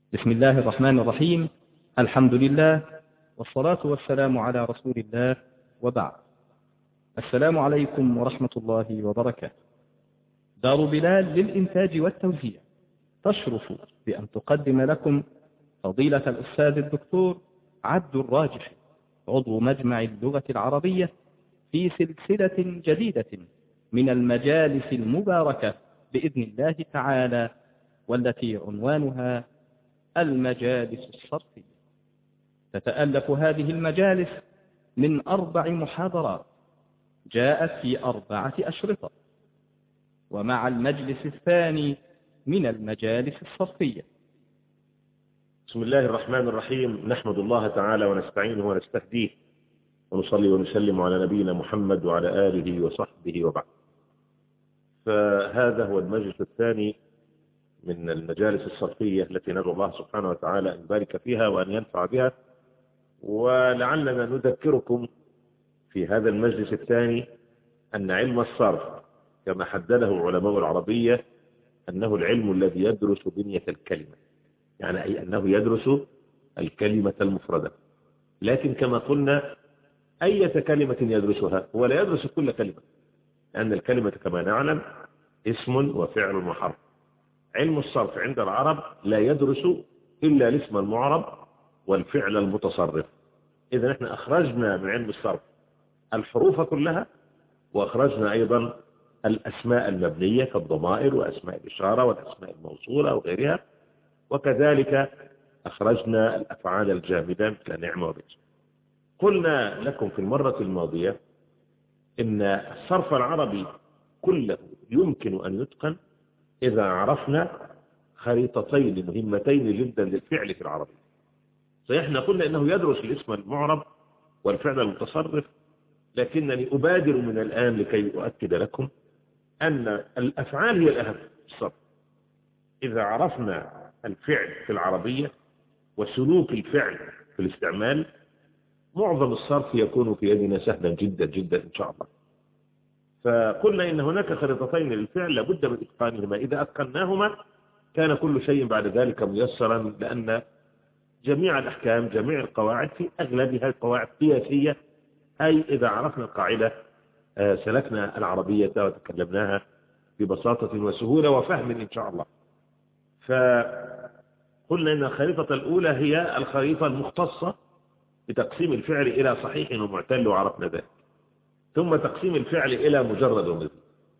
بسم الله الرحمن الرحيم. الحمد لله والصلاة والسلام على رسول الله، وبعد. السلام عليكم ورحمة الله وبركاته. دار بلال للإنتاج والتوزيع تشرف بأن تقدم لكم فضيلة الأستاذ الدكتور عبد الراجح، عضو مجمع اللغة العربية، في سلسلة جديدة من المجالس المباركة بإذن الله تعالى، والتي عنوانها المجالس الصرفية. تتألف هذه المجالس من 4 محاضرات جاءت في 4 أشرطة، ومع المجلس الثاني من المجالس الصرفية. بسم الله الرحمن الرحيم. نحمد الله تعالى ونستعينه ونستهديه، ونصلي ونسلم على نبينا محمد وعلى آله وصحبه وبعد. فهذا هو المجلس الثاني من المجالس الصرفية التي ندعو الله سبحانه وتعالى أن يبارك فيها وأن ينفع بها. ولعلنا نذكركم في هذا المجلس الثاني أن علم الصرف كما حدده علماء العربية أنه العلم الذي يدرس بنية الكلمة، يعني أي أنه يدرس الكلمة المفردة. لكن كما قلنا أي كلمة يدرسها، هو لا يدرس كل كلمة، لأن الكلمة كما نعلم اسم وفعل وحرف. علم الصرف عند العرب لا يدرس إلا الاسم المعرب والفعل المتصرف. إذا نحن أخرجنا من علم الصرف الحروف كلها، وأخرجنا أيضا الأسماء المبنية كالضمائر وأسماء الإشارة والأسماء الموصولة وغيرها، وكذلك أخرجنا الأفعال الجامدة مثل نعمة وبئس. قلنا لكم في المرة الماضية إن الصرف العربي كله يمكن أن يتقن إذا عرفنا خريطتين مهمتين جدا للفعل في العربي. فإحنا قلنا إنه يدرس الاسم المعرب والفعل المتصرف، لكنني أبادر من الآن لكي أؤكد لكم أن الأفعال هي الأهم في الصرف. إذا عرفنا الفعل في العربية وسلوك الفعل في الاستعمال، معظم الصرف يكون في يدنا سهلا جدا جدا إن شاء الله. فقلنا إن هناك خريطتين للفعل لابد من إتقانهما، إذا أتقناهما كان كل شيء بعد ذلك ميسرا، لأن جميع الأحكام جميع القواعد في أغلبها قواعد قياسية، أي إذا عرفنا القاعدة سلكنا العربية وتكلمناها ببساطة وسهولة وفهم إن شاء الله. فقلنا إن الخريطة الأولى هي الخريطة المختصة بتقسيم الفعل إلى صحيح ومعتل، وعرفنا ذلك، ثم تقسيم الفعل إلى مجرد ومزيد،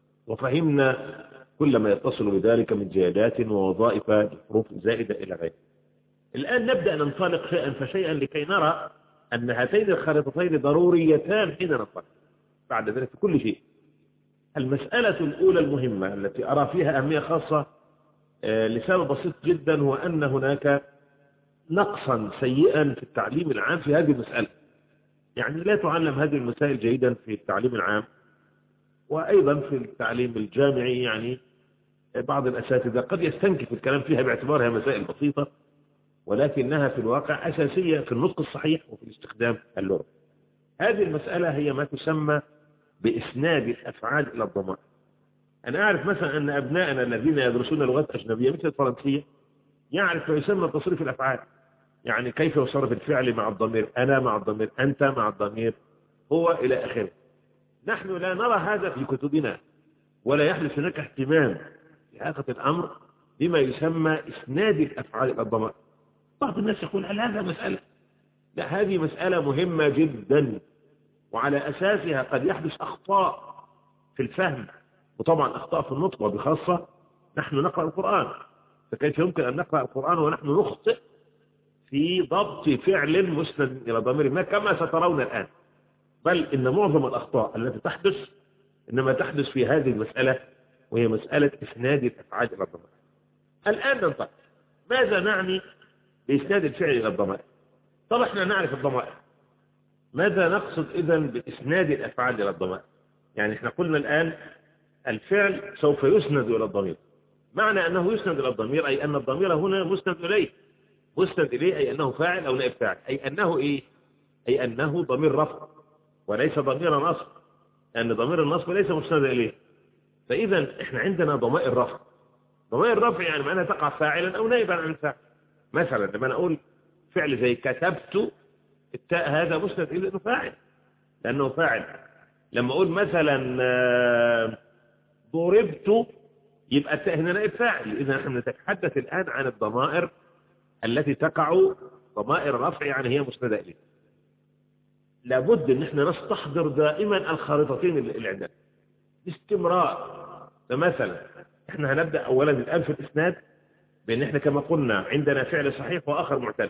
وفهمنا كل ما يتصل بذلك من زيادات ووظائف حروف زائدة إلى غيره. الآن نبدأ ننطلق شيئا فشيئا لكي نرى أن هاتين الخريطتين ضروريتان حين ننطلق بعد ذلك في كل شيء. المسألة الأولى المهمة التي أرى فيها أهمية خاصة لسبب بسيط جدا، هو أن هناك نقصا سيئا في التعليم العام في هذه المسألة. يعني لا تعلم هذه المسائل جيدا في التعليم العام، وأيضا في التعليم الجامعي. يعني بعض الأساتذة قد يستنكف الكلام فيها باعتبارها مسائل بسيطة، ولكنها في الواقع أساسية في النطق الصحيح وفي الاستخدام اللغوي. هذه المسألة هي ما تسمى بإسناد الأفعال إلى الضمائر. أنا أعرف مثلا أن أبنائنا الذين يدرسون لغات أجنبية مثل الفرنسية يعرف ما يسمى تصريف الأفعال، يعني كيف يصرف الفعل مع الضمير، أنا مع الضمير، أنت مع الضمير، هو إلى آخره. نحن لا نرى هذا في كتبنا، ولا يحدث هناك اهتمام في حقيقة الأمر بما يسمى إسناد الأفعال إلى الضمائر. بعض الناس يقول هل هذا مسألة؟ لا، هذه مسألة مهمة جدا، وعلى أساسها قد يحدث أخطاء في الفهم، وطبعا أخطاء في النطق، وبخاصة نحن نقرأ القرآن، فكيف يمكن أن نقرأ القرآن ونحن نخطئ في ضبط فعل مسند إلى ضمير ما كما سترون الآن؟ بل إن معظم الأخطاء التي تحدث إنما تحدث في هذه المسألة، وهي مسألة إسناد الأفعال إلى الضمائر. الآن ننطق ماذا نعني بإسناد الفعل إلى الضمائر؟ طبعا احنا نعرف الضمائر، ماذا نقصد إذن بإسناد الأفعال إلى الضمائر؟ يعني احنا قلنا الآن الفعل سوف يسند إلى الضمير. معنى أنه يسند إلى الضمير أي أن الضمير هنا مسند إليه. مسند إليه أي أنه فاعل أو نائب فاعل، أي أنه إيه؟ أي أنه ضمير رفع وليس ضمير نصب، لأن ضمير النصب ليس مسند إليه. فإذا احنا عندنا ضمائر رفع. ضمائر رفع يعني معناها تقع فاعلا أو نائبا عن فاعل. مثلا لما أنا أقول فعل زي كتبت، التاء هذا مسند إلى أنه فاعل، لأنه فاعل. لما أقول مثلا ضربت، يبقى التاء هنا نائب فاعل. إذا نحن نتحدث الآن عن الضمائر التي تقع ضمائر رفع، يعني هي مسندة إليه. لابد ان احنا نستحضر دائما الخارطتين اللي عندنا باستمرار. فمثلا احنا هنبدا اولا الان في الاسناد بان احنا كما قلنا عندنا فعل صحيح واخر معتل.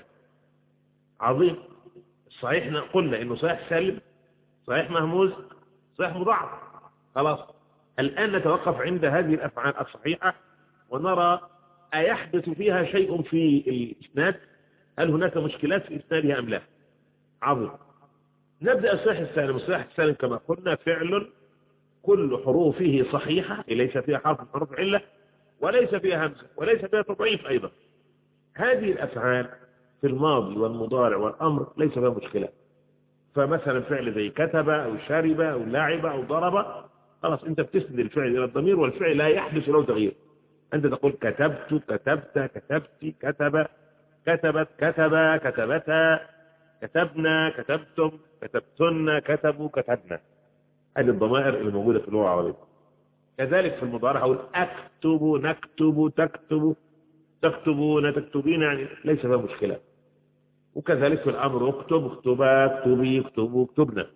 عظيم. الصحيح قلنا انه صحيح سالم، صحيح مهموز، صحيح مضاعف. خلاص، الان نتوقف عند هذه الافعال الصحيحه ونرى ايحدث فيها شيء في الاسناد، هل هناك مشكلات في اسنادها ام لا. عظيم. نبدأ الصحيح السالم. الصحيح السالم كما قلنا فعل كل حروفه صحيحة، ليس فيها حرف من حروف علة، وليس فيها همزة، وليس فيها تضعيف أيضا. هذه الأفعال في الماضي والمضارع والأمر ليس فيها مشكلة. فمثلا فعل زي كتب أو شرب أو لعب أو ضرب، خلاص أنت بتسند الفعل إلى الضمير، والفعل لا يحدث له تغيير. أنت تقول كتبت، كتبت، كتبت، كتب، كتبت، كتب، كتبتا، كتبنا، كتبتم، كتبتن، كتبوا، كتبنا. هذه الضمائر الموجودة في اللغة العربية. كذلك في المضارع أقول أكتب، نكتب، تكتب، تكتبون، تكتبين، يعني ليس فيها مشكلة. وكذلك في الأمر اكتب، اكتبا، اكتبي، اكتبوا، اكتبنا.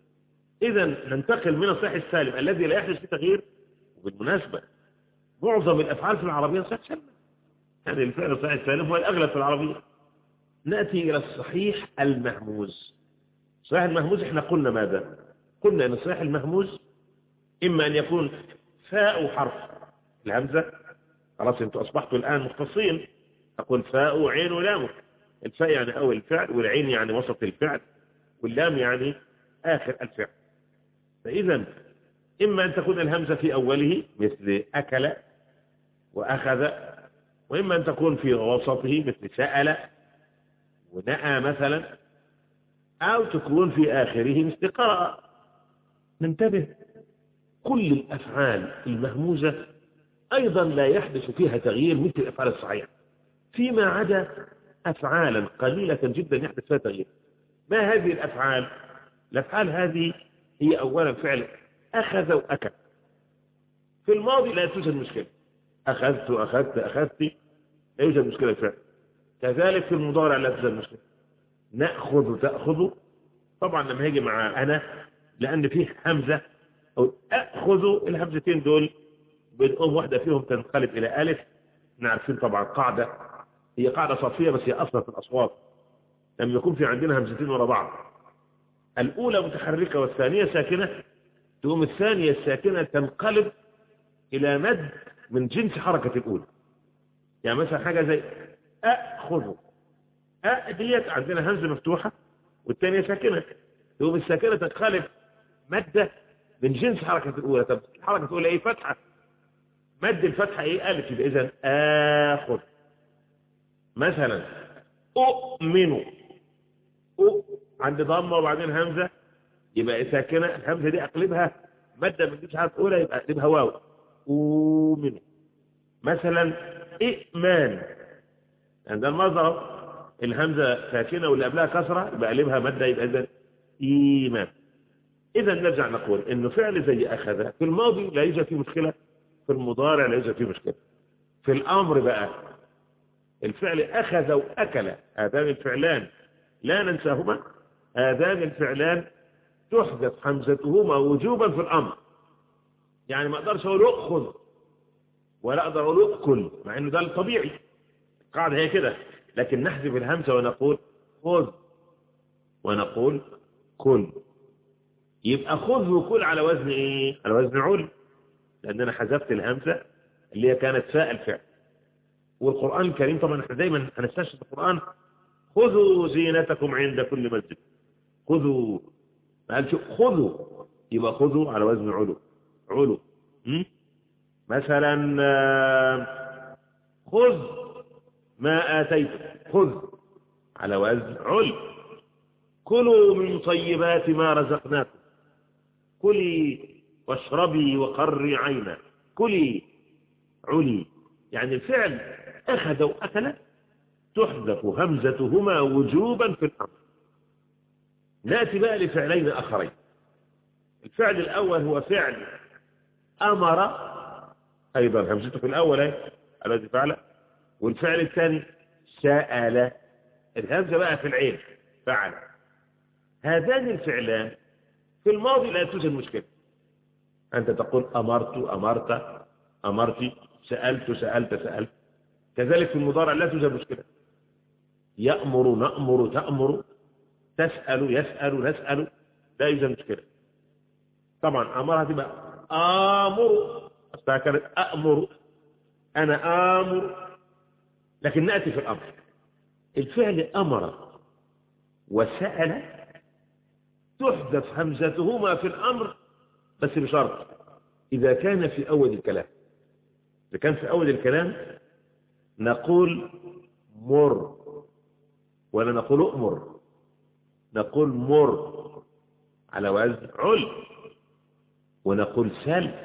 إذا ننتقل من الصحيح السالم الذي لا يحدث فيه تغيير. وبالمناسبة معظم الأفعال في العربية صحيح سالم، يعني الفعل الصحيح السالم هو الأغلب في العربية. نأتي إلى الصحيح المهموز. الصحيح المهموز احنا قلنا ماذا؟ قلنا ان الصحيح المهموز اما ان يكون فاء حرف الهمزة. خلاص انتوا اصبحتوا الان مختصين. اقول فاء وعين ولام. الفاء يعني اول الفعل، والعين يعني وسط الفعل، واللام يعني اخر الفعل. فاذا اما ان تكون الهمزة في اوله مثل اكل واخذ، واما ان تكون في وسطه مثل سأل ونأى مثلا، أو تكون في آخره مثل قرأ. ننتبه، كل الأفعال المهموزة أيضا لا يحدث فيها تغيير مثل الأفعال الصحيحة، فيما عدا أفعالا قليلة جدا يحدث فيها تغيير. ما هذه الأفعال؟ الأفعال هذه هي أولا فعل أخذ وأكل. في الماضي لا توجد مشكلة، أخذت، أخذت، أخذت، لا يوجد مشكلة فعل. كذلك في المضارع لا توجد مشكلة. نأخذ، تأخذ. طبعا لما هيجي مع أنا، لأن فيه همزة أو أخذ، الهمزتين دول بنقوم واحدة فيهم تنقلب إلى ألف. نعرفين طبعا قاعدة، هي قاعدة صرفية بس هي أصلا في الأصوات. لما يكون في عندنا همزتين ورا بعض، الأولى متحركة والثانية ساكنة، تقوم الثانية الساكنة تنقلب إلى مد من جنس حركة الأولى. يعني مثلا حاجة زي أخذ، ديت عندنا همزة مفتوحة والثانية ساكنة، تقوم الساكنة تنقلب مادة من جنس حركة الأولى. طب الحركة الأولى إيه؟ فتحة. مد الفتحة إيه؟ ألف. يبقى إذن آخذ. مثلا أؤمن، عند ضمة وبعدين همزة، يبقى ساكنة. الهمزة دي أقلبها مادة من جنس حركة الأولى، يبقى أقلبها واو. أؤمن. مثلا إئمان، عند المظهر الهمزة ساكنة واللي قبلها كسرة، يبقى أقلبها مادة، يبقى إذن إيمان. إذا نرجع نقول إنه فعل زي أخذ في الماضي لا يوجد فيه مشكلة، في المضارع لا يوجد فيه مشكلة. في الأمر بقى الفعل أخذ وأكل، هذان الفعلان لا ننساهما. هذان الفعلان تحدث حمزتهما وجوبا في الأمر. يعني ما أقدرش أقول أخذ ولا أقدر أقول أكل، مع إنه ده الطبيعي، القاعدة هي كده. لكن نحذف الهمزة ونقول خذ ونقول كل. يبقى خذ وكل على وزن إيه؟ على وزن عل، لأن أنا حذفت الهمزة اللي هي كانت فاء الفعل. والقرآن الكريم طبعا احنا دايما هنستشهد القرآن، خذوا زينتكم عند كل مسجد. خذوا، ما قالش خذوا، يبقى خذوا على وزن علو. علو. مثلا خذ ما آتيتم، خذ على وزن عل. كلوا من طيبات ما رزقناكم، كلي واشربي وقري عينا، كلي علي. يعني الفعل أخذ وأكل تحذف همزتهما وجوبا في الأمر. نأتي بقى لفعلين آخرين. الفعل الأول هو فعل أمر، أيضا همزته في الأول الذي فعل. والفعل الثاني سأل، الهمزة بقى في العين فعل. هذان الفعلان في الماضي لا توجد مشكلة، أنت تقول أمرت أمرت أمرت، سألت سألت سألت. كذلك في المضارع لا توجد مشكلة، يأمر نأمر تأمر، تسأل يسأل نسأل، لا يوجد مشكلة. طبعا أمرها تبقى آمر، أصلها كانت أأمر، أنا آمر. لكن نأتي في الأمر، الفعل أمر وسأل تحذف همزتهما في الأمر، بس بشرط إذا كان في أول الكلام. إذا كان في أول الكلام نقول مر، ولا نقول أؤمر، نقول مر على وزن عل، ونقول سل.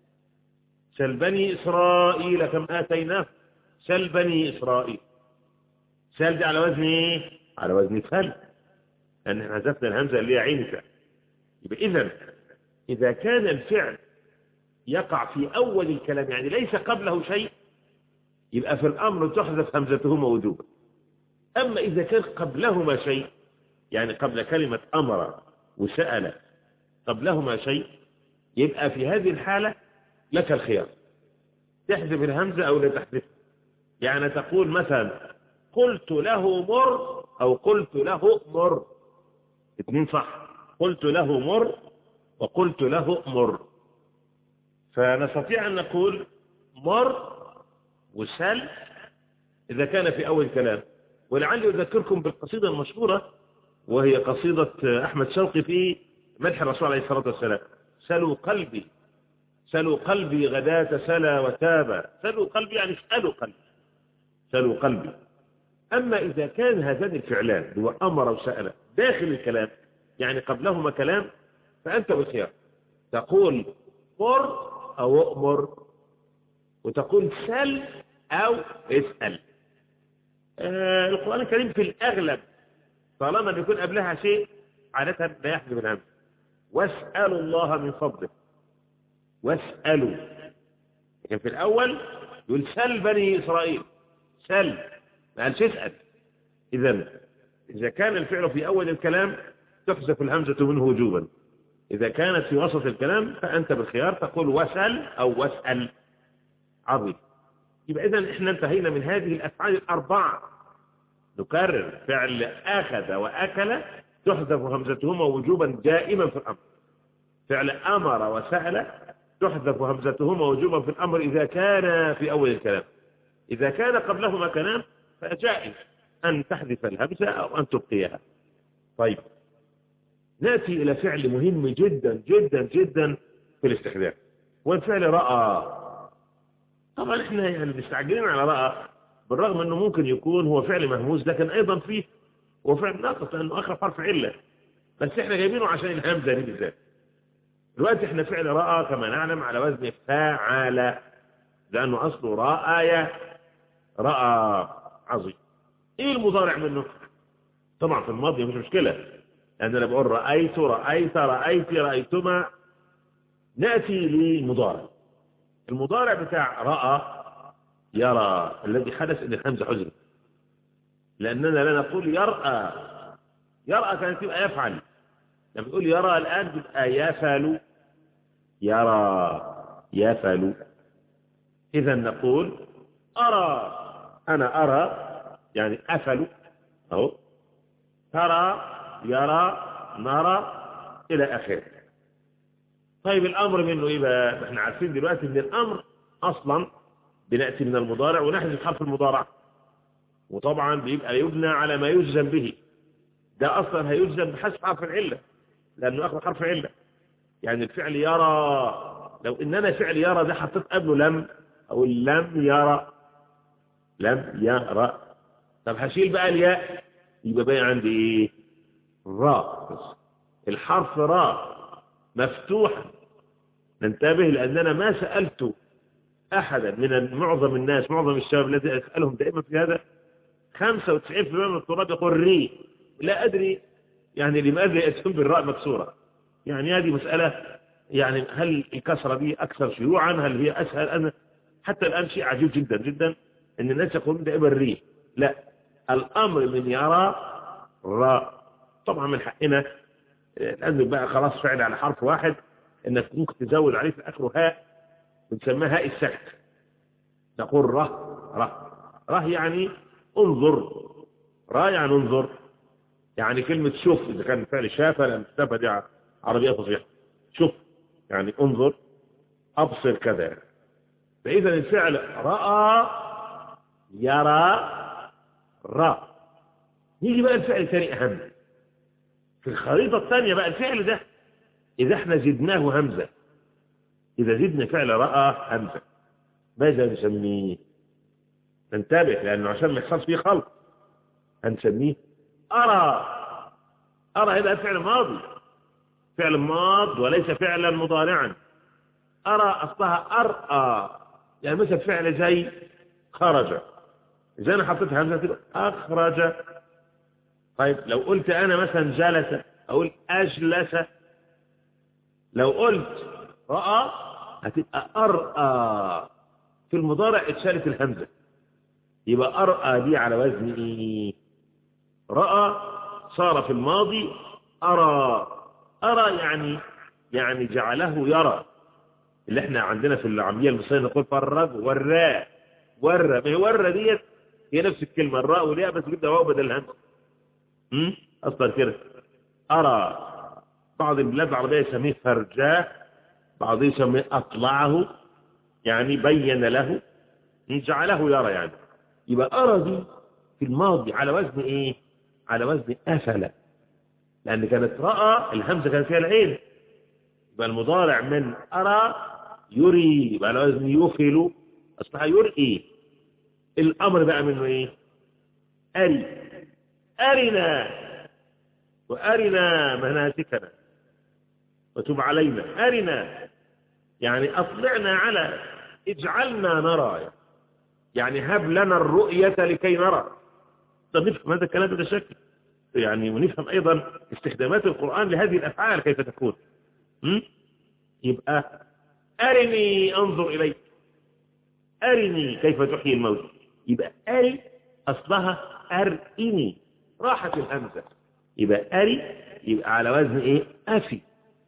سل بني إسرائيل كم آتيناه، سل بني إسرائيل. سل دي على وزن إيه؟ على وزن فل، لأن احنا حذفنا الهمزة اللي هي عين فعل. يبقى إذا كان الفعل يقع في أول الكلام يعني ليس قبله شيء، يبقى في الأمر تحذف همزتهما وجوبا. أما إذا كان قبلهما شيء، يعني قبل كلمة أمر وسأل قبلهما شيء، يبقى في هذه الحالة لك الخيار، تحذف الهمزة أو لا تحذف. يعني تقول مثلا قلت له مر أو قلت له مر، اثنين صح، قلت له مر وقلت له مر. فنستطيع أن نقول مر وسل إذا كان في أول كلام. ولعلي أذكركم بالقصيدة المشهورة، وهي قصيدة أحمد شوقي في مدح الرسول عليه الصلاة والسلام: سلوا قلبي سلوا قلبي غداة سلا وتابا. سلوا قلبي يعني اسألوا قلبي، سلوا قلبي. أما إذا كان هذان الفعلان هو أمر وسأل داخل الكلام، يعني قبلهما كلام، فأنت بالخيار، تقول مر أو أؤمر، وتقول سل أو اسأل. القرآن الكريم في الأغلب طالما بيكون قبلها شيء عادة لا يحذف الهمزة. واسألوا الله من فضله، واسألوا. لكن في الأول يقول سل بني إسرائيل، سل، ما قالش اسأل. إذا كان الفعل في أول الكلام تحذف الهمزة منه وجوبا. إذا كانت في وسط الكلام فأنت بالخيار تقول وسل أو واسأل. عظيم. يبقى إذن إحنا انتهينا من هذه الأفعال الأربعة. نكرر: فعل أخذ وأكل تحذف همزتهما وجوبا دائما في الأمر. فعل أمر وسأل تحذف همزتهما وجوبا في الأمر إذا كان في أول الكلام. إذا كان قبلهما كلام فجائز أن تحذف الهمزة أو أن تبقيها. طيب، نأتي إلى فعل مهم جدا جدا جدا في الاستخدام، والفعل رأى. طبعا احنا يعني مستعجلين على رأى، بالرغم أنه ممكن يكون هو فعل مهموز، لكن أيضا فيه هو فعل ناقص لأنه آخر حرف علة، بس احنا جايبينه عشان الهمزة دي بالذات. دلوقتي احنا فعل رأى كما نعلم على وزن فاعل، لأنه أصله رأى رأى. عظيم. ايه المضارع منه؟ طبعا في الماضي مش مشكلة، لأن أنا بقول رأيت رأيت رأيت رأيتما. نأتي للمضارع. المضارع بتاع رأى يرى الذي حدث ان الهمزة حذفت، لأننا لا نقول يرأى. يرأى كانت تبقى يفعل، لما تقول يرى الآن تبقى يفعل، يرى يفعل. إذا نقول أرى، أنا أرى يعني أفعل أهو، ترى يرى نرى إلى آخره. طيب الأمر منه إيه بقى؟ احنا عارفين دلوقتي ان الأمر أصلا بنأتي من المضارع ونحذف حرف المضارع، وطبعا بيبقى يبنى على ما يجزم به. ده أصلا هيجزم بحذف حرف العلة لأنه أخذ حرف علة. يعني الفعل يرى، لو إننا فعل يرى ده حطيت قبله لم، أو لم يرى، لم يرى، طب هشيل بقى الياء، يبقى باقي عندي إيه؟ راء. الحرف راء مفتوح. ننتبه لأننا ما سألت أحدا من معظم الناس، معظم الشباب الذي أسألهم دائما في هذا، 95% من الطلاب يقول ري. لا أدري يعني لماذا يأتون بالراء مكسورة. يعني هذه مسألة، يعني هل الكسرة دي أكثر شيوعا، هل هي أسهل؟ أنا حتى الآن شيء عجيب جدا جدا أن الناس يقولون دائما الري. لا، الأمر من يرى راء. طبعا من حقنا لازم بقى خلاص فعل على حرف واحد انك ممكن تزود عليه في اخره هاء، بنسميها هاء السكت. نقول ره يعني انظر، يعني انظر. يعني كلمة شوف اذا كان فعل شافة، لان شافة دي عربية فصيحة. شوف يعني انظر، ابصر كذا. فاذا الفعل رأى يرى را. يجي بقى الفعل الثاني اهم في الخريطة الثانية بقى. الفعل ده إذا احنا زدناه همزة، إذا زدنا فعل رأى همزة، ماذا نسميه؟ ننتبه لأنه عشان ما يحصلش فيه خلط. هنسميه أرى. أرى هذا فعل ماضي، فعل ماض وليس فعلا مضارعا. أرى أصلها أرأى. يعني مثل فعل زي خرج، إذا أنا حطيت همزة تبقى أخرج. طيب لو قلت أنا مثلا جلس أقول أجلس. لو قلت رأى هتبقى أرأى. في المضارع اتشالت الهمزة، يبقى أرأى دي على وزن إيه؟ رأى. صار في الماضي أرى. أرى يعني جعله يرى. اللي احنا عندنا في العامية المصرية نقول فرج وراء. ورى، ما هي ورى ديت هي نفس الكلمة الراء والياء، بس جبنا واو بدل الهمزة. أصلا كده أرى. بعض البلاد العربية يسميه فرجاه، بعض يسميه أطلعه، يعني بين له، جعله يرى يعني. يبقى أرى دي في الماضي على وزن إيه؟ على وزن أفل، لأن كانت رأى الهمزة كان فيها العين. يبقى المضارع من أرى يري، يبقى على وزن يفل، أصبح يرئي. الأمر بقى منه إيه؟ أري. أرنا وأرنا مناسكنا وتب علينا. أرنا يعني أطلعنا على، اجعلنا نرى، يعني هب لنا الرؤية لكي نرى. طب نفهم هذا الكلام بهذا الشكل يعني، ونفهم أيضا استخدامات القرآن لهذه الأفعال كيف تكون. يبقى أرني أنظر إليك، أرني كيف تحيي الموت. يبقى أري أصلها أرئني، راحت الهمزة. يبقى أري يبقى على وزن إيه؟ أفي.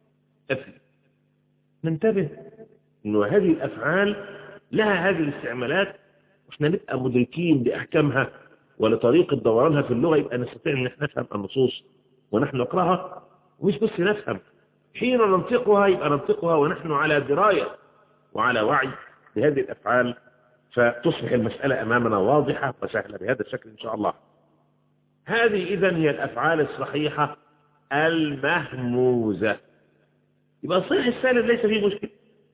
ننتبه إنه هذه الأفعال لها هذه الاستعمالات، وإحنا نبقى مدركين لأحكامها ولطريقة دورانها في اللغة، يبقى نستطيع أن نفهم النصوص ونحن نقرأها، ومش بس نفهم. حين ننطقها يبقى ننطقها ونحن على دراية وعلى وعي بهذه الأفعال، فتصبح المسألة أمامنا واضحة وسهلة بهذا الشكل إن شاء الله. هذه إذن هي الأفعال الصحيحة المهموزة. يبقى الصحيح الثالث ليس فيه مشكلة.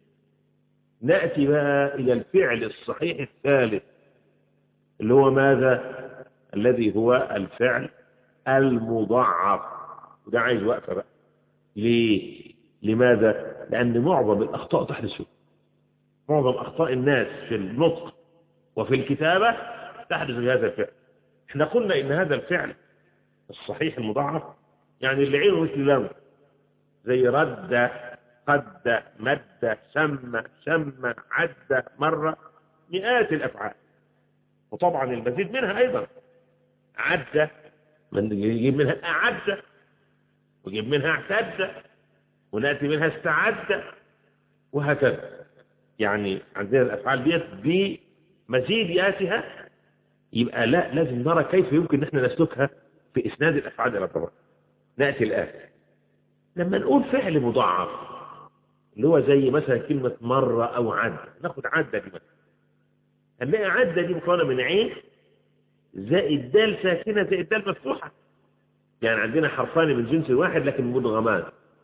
نأتي بقى إلى الفعل الصحيح الثالث، اللي هو ماذا؟ الذي هو الفعل المضاعف. وده عايز وقفة بقى. ليه؟ لماذا؟ لأن معظم الأخطاء تحدث فيه. معظم أخطاء الناس في النطق وفي الكتابة تحدث في هذا الفعل. احنا قلنا إن هذا الفعل الصحيح المضاعف يعني اللي عينه مثل لون، زي رد، قد، مد، سمى، شم، عد، مرة، مئات الأفعال. وطبعا المزيد منها أيضا. عد يجيب منها أعد، ويجيب منها اعتد، ونأتي منها استعد، وهكذا. يعني عندنا الأفعال ديت بمزيداتها. يبقى لا، لازم نرى كيف يمكن نحن نسلكها في إسناد الأفعال إلى الضبط. نأتي الآن لما نقول فعل مضاعف اللي هو زي مثلا كلمة مرة أو عد. ناخد عدة دي مثلا، هنلاقي عدة دي مكونة من عين زائد دال ساكنة زائد دال مفتوحة. يعني عندنا حرفان من جنس واحد لكن مدغمان.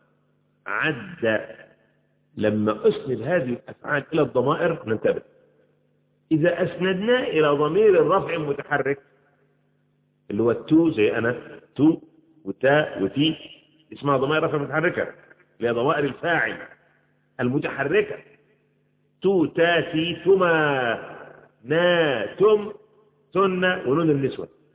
عد. لما أسند هذه الأفعال إلى الضمائر ننتبه. إذا أسندنا إلى ضمير الرفع المتحرك اللي هو التو، زي أنا تو وتا وتي، اسمها ضمائر رفع متحركة اللي هي ضمائر الفاعل المتحركة. تو، تا، تي، تما، نا، تم، تن، ونون النسوة.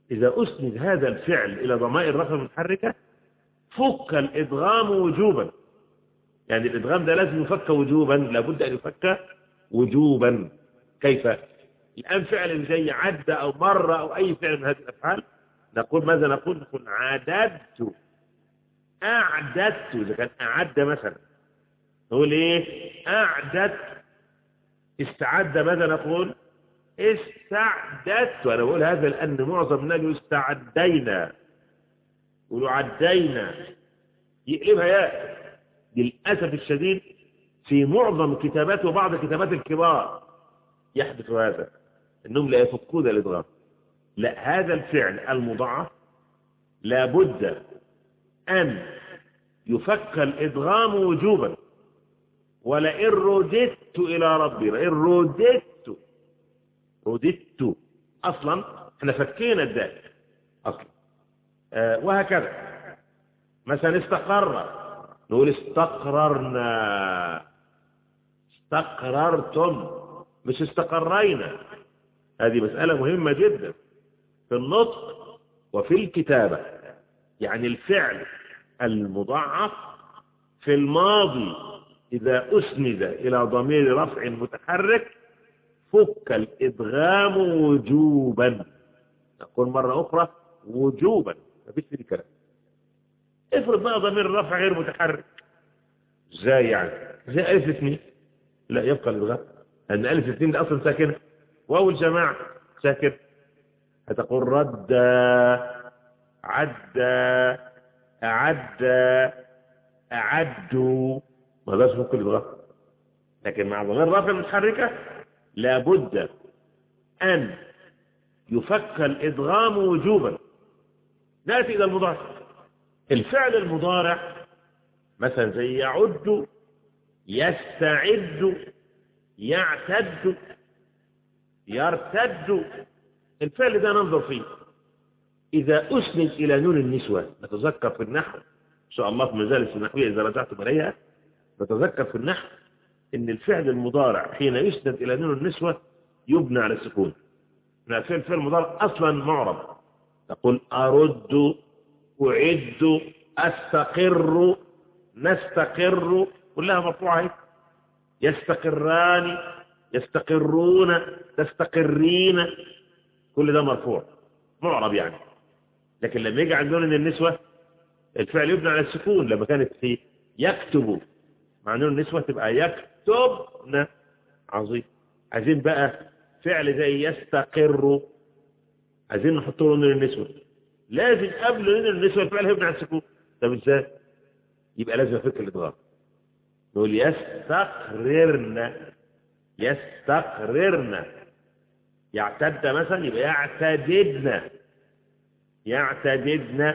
إذا أسند هذا الفعل إلى ضمائر رفع متحركة فك الإدغام وجوبا. يعني الإدغام ده لازم يفك وجوبا، لابد أن يفك وجوبا. كيف؟ الآن فعل زي عد أو مر أو أي فعل من هذه الأفعال نقول ماذا؟ نقول عددت، أعددت. إذا كان أعد مثلا نقول إيه؟ أعددت. استعد ماذا نقول؟ استعددت. وأنا بقول هذا لأن معظم الناس استعدينا، يقولوا عدينا، يقلبها ياء. للأسف الشديد في معظم كتابات وبعض كتابات الكبار يحدث هذا، أنهم لا يفكون الإدغام. لا، هذا الفعل المضاعف لابد أن يفك الإدغام وجوبا. ولئن رددت إلى ربي، لئن رددت أصلا احنا فكينا الدال أصلا. وهكذا مثلا استقر نقول استقررنا، استقررتم مش استقرينا. هذه مسألة مهمة جدا في النطق وفي الكتابة. يعني الفعل المضاعف في الماضي إذا أسند إلى ضمير رفع متحرك فك الإدغام وجوبا. نقول مرة أخرى وجوبا، ما فيش فيه كلام. افرض بقى ضمير الرفع غير متحرك، ازاي يعني؟ زي ألف اثنين، لا يبقى الإدغام، لأن ألف اثنين ده أصلا ساكنة، واو الجماعة ساكن. هتقول رد، عد، أعد، أعدوا، ما ده ممكن الإدغام. لكن مع ضمير الرفع المتحركة لابد أن يفك الإدغام وجوبا. نأتي إلى المضارع. الفعل المضارع مثلا زي يعد، يستعد، يعتد، يرتد. الفعل ده ننظر فيه إذا أسند إلى نون النسوة. نتذكر في النحو إن شاء الله في مجالس النحوية إذا رجعتم إليها، نتذكر في النحو إن الفعل المضارع حين يسند إلى نون النسوة يبنى على السكون. الفعل المضارع أصلا معرب. تقول أرد، أعد، أستقر، نستقر، كلها مرفوعة. يستقران، يستقرون، تستقرين، كل ده مرفوع معرب يعني. لكن لما يجي عند نون النسوة الفعل يبنى على السكون. لما كانت في يكتب مع نون النسوة تبقى يكتبن. عظيم. عايزين بقى فعل زي يستقر، عايزين نحط له نون النسوة، لازم قبل نون النسوة الفعل يبنى على السكون. طب ازاي؟ يبقى لازم افك الادغام. نقول يستقررن، يستقررن. يعتد مثلا يبقى يعتددن، يعتددن،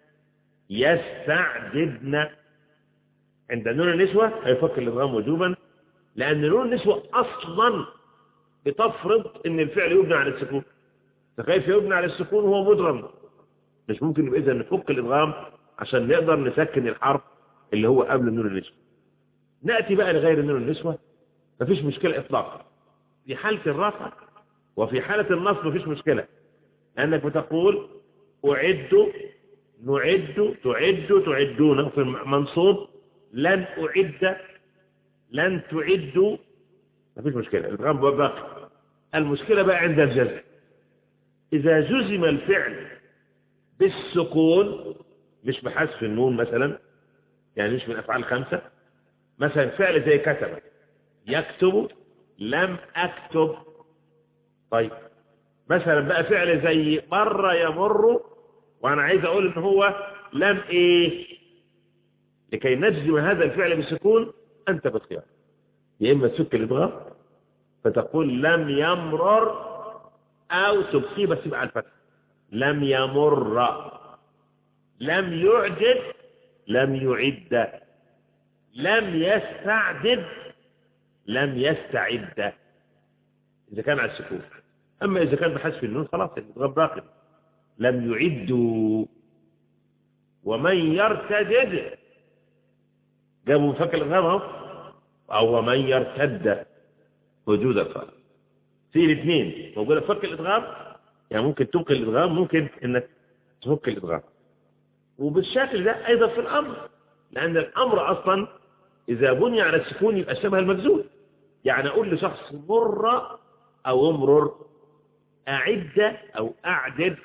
يستعددن. عند نون النسوة هيفك الادغام وجوبا، لأن نون النسوة أصلا بتفرض إن الفعل يبنى على السكون. فكيف يبنى على السكون وهو مدغم؟ مش ممكن يبقى إذا نفك الادغام عشان نقدر نسكن الحرف اللي هو قبل نون النسوة. نأتي بقى لغير نون النسوة، مفيش مشكلة إطلاقا. في حالة الرفع وفي حالة النصب مفيش مشكلة، لأنك بتقول أعد، نعد، تعد، تعدون. في منصوب لن أعد، لن تعدوا، مفيش مشكلة، الإدغام باقي. المشكلة بقى عند الجزم. إذا جزم الفعل بالسكون مش بحذف النون مثلا، يعني مش من أفعال خمسة، مثلا فعل زي كتب، يكتب، لم أكتب. طيب مثلا بقى فعل زي مر، يمر، وأنا عايز أقول إن هو لم إيه. لكي نجزم هذا الفعل بالسكون أنت بالخيار، يا إما تفك الإدغام فتقول لم يمرر، أو تبقي بس يبقى على الفتح لم يمر. لم يعجد، لم يعد. لم يستعدد، لم يستعد، إذا كان على السكون. أما إذا كان بحذف النون خلاص الإدغام باقي. لم يعدوا. ومن يرتدد جابوا فك الإدغام أهو، أو ومن يرتد وجود الفعل في الاثنين موجودة فك الإدغام يعني ممكن تبقي الإدغام، ممكن إنك تفك الإدغام. وبالشكل ده أيضا في الأمر، لأن الأمر أصلا إذا بني على السكون يبقى شبه المجزوم. يعني أقول لشخص مر أو امرر، أعد أو أعدد،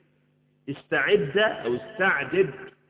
استعد أو استعدد،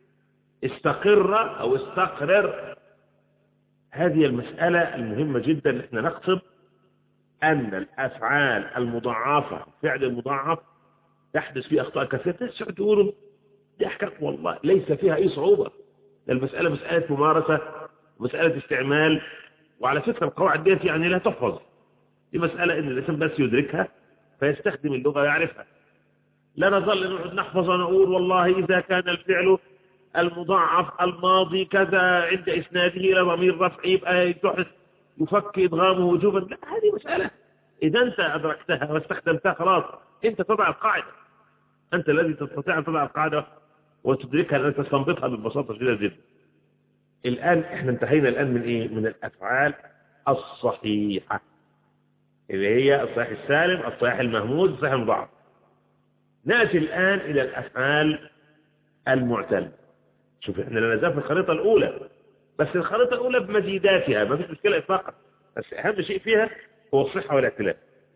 استقر أو استقرر. هذه المسألة المهمة جدا. احنا نقصد أن الأفعال المضاعفة، الفعل المضاعف تحدث فيه أخطاء كثيرة. تقولوا دي أحكام والله ليس فيها أي صعوبة، المسألة مسألة ممارسة، مسألة استعمال. وعلى فكرة القواعد ديت يعني لا تحفظ، دي مسألة إن الإنسان بس يدركها فيستخدم اللغة ويعرفها. لا نظل نقعد نحفظ ونقول والله إذا كان الفعل المضاعف الماضي كذا عند إسناده إلى ضمير رفع يبقى يفك إدغامه وجوبا. لا، هذه مسألة إذا أنت أدركتها واستخدمتها خلاص أنت تضع القاعدة، أنت الذي تستطيع أن تضع القاعدة وتدركها لأن تستنبطها ببساطة شديدة جدا. الآن إحنا انتهينا الآن من إيه؟ من الأفعال الصحيحة اللي هي الصحيح السالم، الصحيح المهموز، الصحيح المضاعف. نأتي الآن إلى الأفعال المعتلة. شوف احنا لا نزال في الخريطة الأولى، بس الخريطة الأولى بمزيداتها ما فيش مشكلة إطلاقا، بس أهم شيء فيها هو الصحة والاعتلال.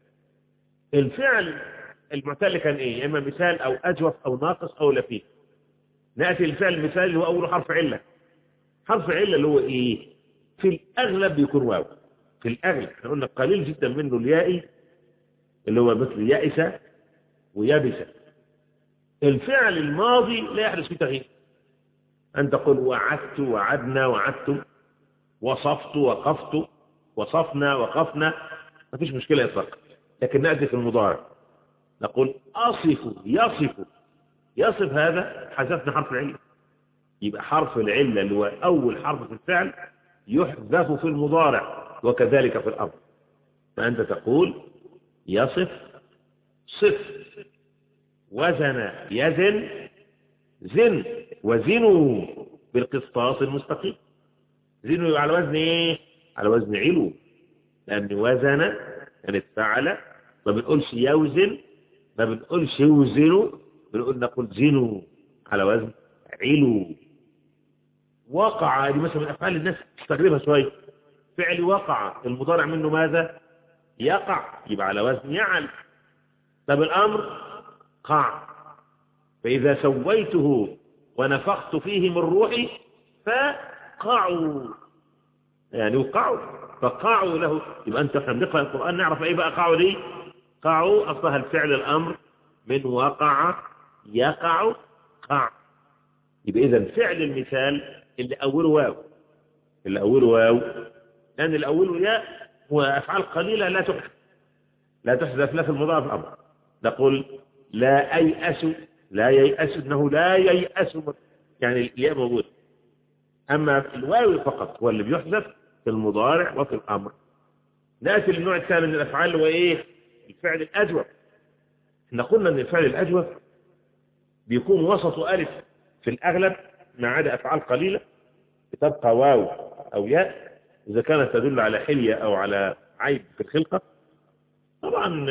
الفعل المعتل كان إيه؟ إما مثال أو أجوف أو ناقص أو لفيف. نأتي للفعل المثال اللي هو أول حرف علة. حرف علة اللي هو إيه؟ في الأغلب بيكون واو. في الأغلب احنا قلنا قليل جدا منه اليائي اللي هو مثل يائسة ويابسة. الفعل الماضي لا يحدث فيه تغيير. أن تقول وعدت، وعدنا، وعدتم، وصفت، وقفت، وصفنا، وقفنا، ما فيش مشكلة إطلاقا. لكن نأتي في المضارع نقول أصف، يصف. يصف هذا حذفنا حرف العلة، يبقى حرف العلة اللي هو أول حرف في الفعل يحذف في المضارع، وكذلك في الأمر. فأنت تقول يصف، صف، وزن، يزن، زن، وزنوا بالقسطاس المستقيم. زنوا على وزن ايه؟ على وزن علو، لأن وزن كانت فعل، ما بنقولش يوزن، ما بنقولش يوزنوا، نقول زنوا على وزن علو. وقع دي مثلا من أفعال الناس تستغربها شوية. فعل وقع المضارع منه ماذا؟ يقع، يبقى على وزن يعل. طب الأمر قع، فإذا سويته ونفخت فيه من روحي فقعوا، يعني وقعوا، فقعوا له. يبقى أنت بنقرأ القرآن نعرف إيه بقى قعوا ليه؟ قعوا أصلها الفعل الأمر من وقع يقع قع. يبقى إذا فعل المثال اللي أوله واو، اللي أوله واو، لأن اللي أوله ياء وأفعال قليلة لا تحذف لا في المضارع في الأمر. نقول لا أيأس، لا ييأس، إنه لا ييأس، يعني الياء موجود. أما الواو فقط هو اللي بيحذف في المضارع وفي الأمر. نأتي للنوع الثاني من الأفعال اللي هو إيه؟ الفعل الأجوف. احنا قلنا أن الفعل الأجوف بيكون وسط ألف في الأغلب، ما عدا أفعال قليلة بتبقى واو أو ياء إذا كانت تدل على حلية أو على عيب في الخلقة. طبعا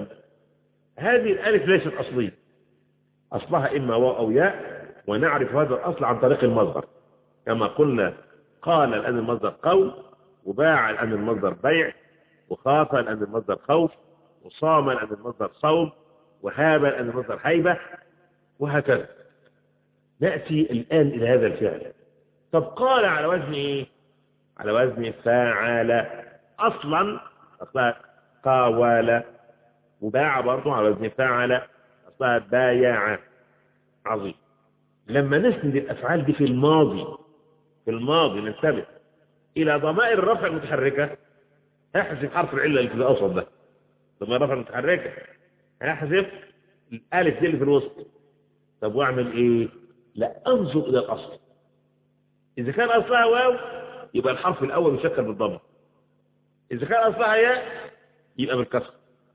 هذه الألف ليست أصلية، أصلها إما واو أو ياء، ونعرف هذا الأصل عن طريق المصدر. كما قلنا قال الآن المصدر قول، وباع الآن المصدر بيع، وخاف الآن المصدر خوف، وصام الآن المصدر صوم، وهاب الآن المصدر هيبة، وهكذا. نأتي الآن إلى هذا الفعل. طب قال على وزن إيه؟ على وزن فاعل. أصلا قاول، وباع برضو على وزن فاعل، أصلا بايع. عظيم. لما نسند الأفعال دي في الماضي ننتبه إلى ضمائر الرفع المتحركة، هحذف حرف العلة اللي في الأوسط ده. ضمائر الرفع المتحركة هحذف الألف دي اللي في الوسط. طب واعمل إيه؟ لا، أنظر إلى الأصل. إذا كان أصلها واو يبقى الحرف الأول يشكل بالضمة، إذا كان أصلها ياء يبقى بالكسر.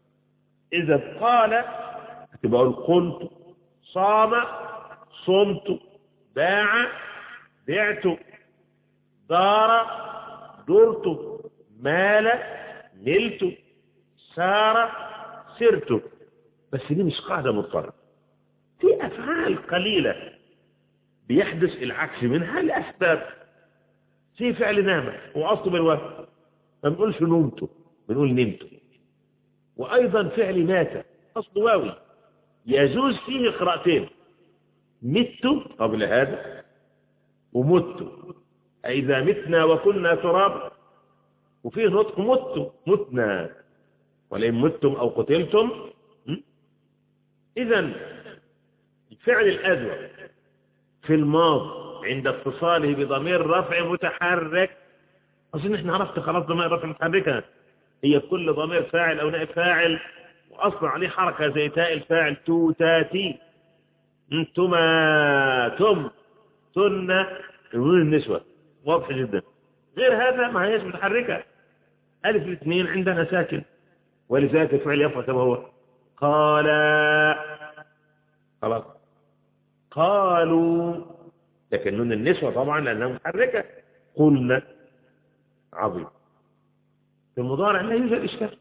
إذا قال هتبقى قلت، صام صمت، باع بعت، دار درت، مال ملت، سار سرت. بس دي مش قاعدة مضطرة. في أفعال قليلة بيحدث العكس منها لأسباب. في فعل نام وأصله بالوقت، ما بنقولش نمته، بنقول نمته. وأيضا فعل مات أصله واوي، يجوز فيه قراءتين، مت قبل هذا ومت، إذا متنا وكنا تراب، وفيه نطق متنا، ولئن متم أو قتلتم. إذن الفعل الأدوى في الماضي عند اتصاله بضمير رفع متحرك، أظن إحنا عرفت خلاص ضمير رفع متحركة هي كل ضمير فاعل أو نائب فاعل وأصلا عليه حركة زي تاء الفاعل، تو تاتي، انتما تم تن، نون النسوة واضح جدا. غير هذا ما هيش متحركة. ألف الاثنين عندنا ساكن، ولذلك الفعل يفعل كما هو. قال خلاص، قالوا، لكن نون النسوة طبعا لأنها متحركة. قلنا عظيم. في المضارع لا يوجد إشكال،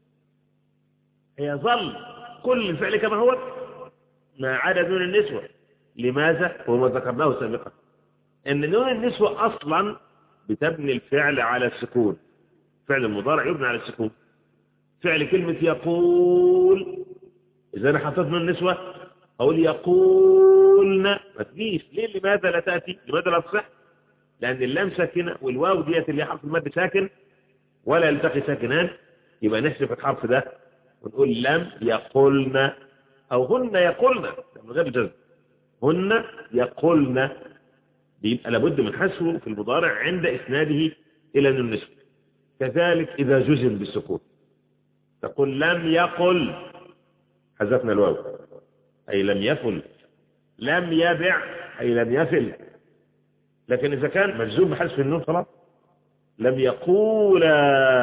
يظل كل الفعل كما هو ما عدا نون النسوة. لماذا؟ وما ذكرناه سابقا ان نون النسوة اصلا بتبني الفعل على السكون. فعل المضارع يبنى على السكون. فعل كلمة يقول، اذا انا حطيت نون النسوة اقول يقولنا، ما تجيش. ليه؟ لماذا لا تأتي؟ لماذا لا تصح؟ لان اللام ساكنة والواو ديت اللي حرف المد ساكن ولا يلتقي ساكنان، يبقى نحذف الحرف ده ونقول لم يقولنا، او هن يقولنا من غير جزم، هن يقولنا، بيبقى لابد من حذفه في المضارع عند اسناده الى نون النسوة. كذلك اذا جزم بالسكون تقول لم يقل، حذفنا الواو اي لم يفل. لم يبع اي لم يفل. لكن اذا كان مجزوم بحذف النون خلاص، لم يقولا،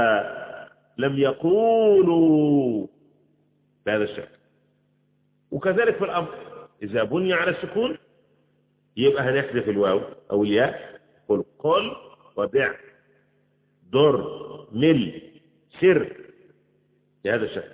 لم يقولوا بهذا الشكل. وكذلك في الامر اذا بني على السكون يبقى هنحذف الواو او الياء، قل وبع ضر مل سر بهذا الشكل.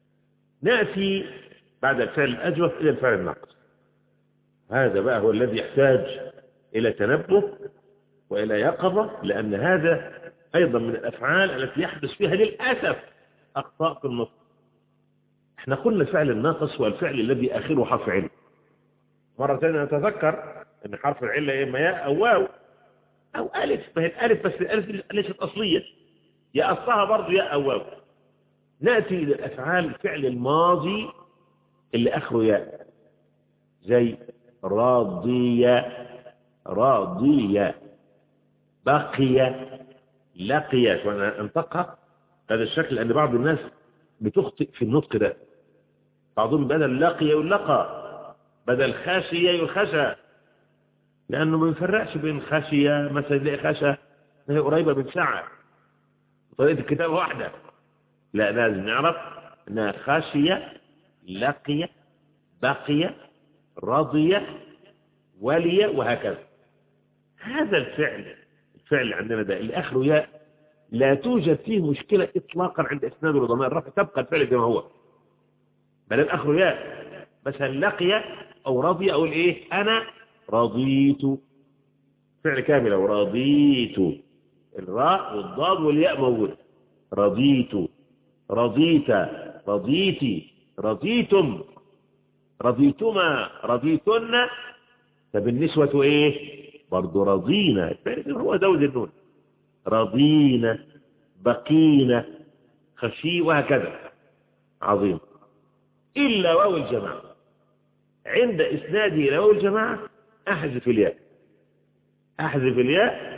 نأتي بعد الفعل الأجوف إلى الفعل الناقص. هذا بقى هو الذي يحتاج إلى تنبه وإلى يقظة، لأن هذا أيضا من الأفعال التي يحدث فيها للأسف أخطاء في النطق. احنا قلنا الفعل الناقص هو الفعل الذي آخره حرف علة. مرة ثانية نتذكر أن حرف العلة إما ياء أو واو أو ألف. ما هي الألف بس الألف ليست أصلية، يا أصلها برضه ياء أو واو. نأتي إلى الأفعال الفعل الماضي اللي آخره ياء، زي راضية، راضية، بقي، لقي. وأنا أنطقها هذا الشكل لأن بعض الناس بتخطئ في النطق ده. بعضهم بدل لقي يلقى، بدل خاشية يخشى، لأنه ما يفرقش بين خاشية مثلا زي خشى هي قريبة من ساعة طريقة الكتابة واحدة. لا، لازم نعرف أنها خاشية، لقي، بقي، رضي، ولي، وهكذا. هذا الفعل عندنا ده اللي آخره ياء لا توجد فيه مشكلة إطلاقا عند إسناده لضمائر الرفع، تبقى الفعل كما هو بل آخره ياء. مثلا لقي أو رضي أو الإيه، أنا رضيت، فعل كامل. أو رضيت، الراء والضاد والياء موجود. رضيت، رضيت، رضيتي، رضيتم، رضيتما، رضيتن. فبالنسبة إيه؟ برضو رضينا، هو زوج النون. رضينا، بقينا، خشي، وهكذا. عظيم. إلا واو الجماعة، عند إسناده إلى واو الجماعة أحذف الياء، أحذف الياء،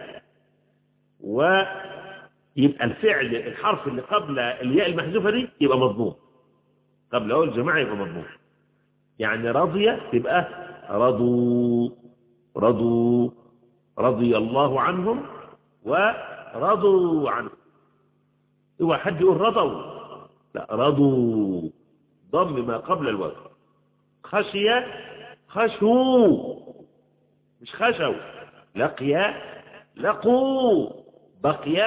ويبقى الفعل الحرف اللي قبل الياء المحذوفة دي يبقى مضموم، قبل واو الجماعة يبقى مضموم. يعني رضي تبقى رضوا، رضوا، رضي الله عنهم ورضوا عنه. هو حد يقول رضوا؟ لا، رضوا، ضم ما قبل الواو. خشي، خشوا، مش خشوا. لقي، لقوا. بقي،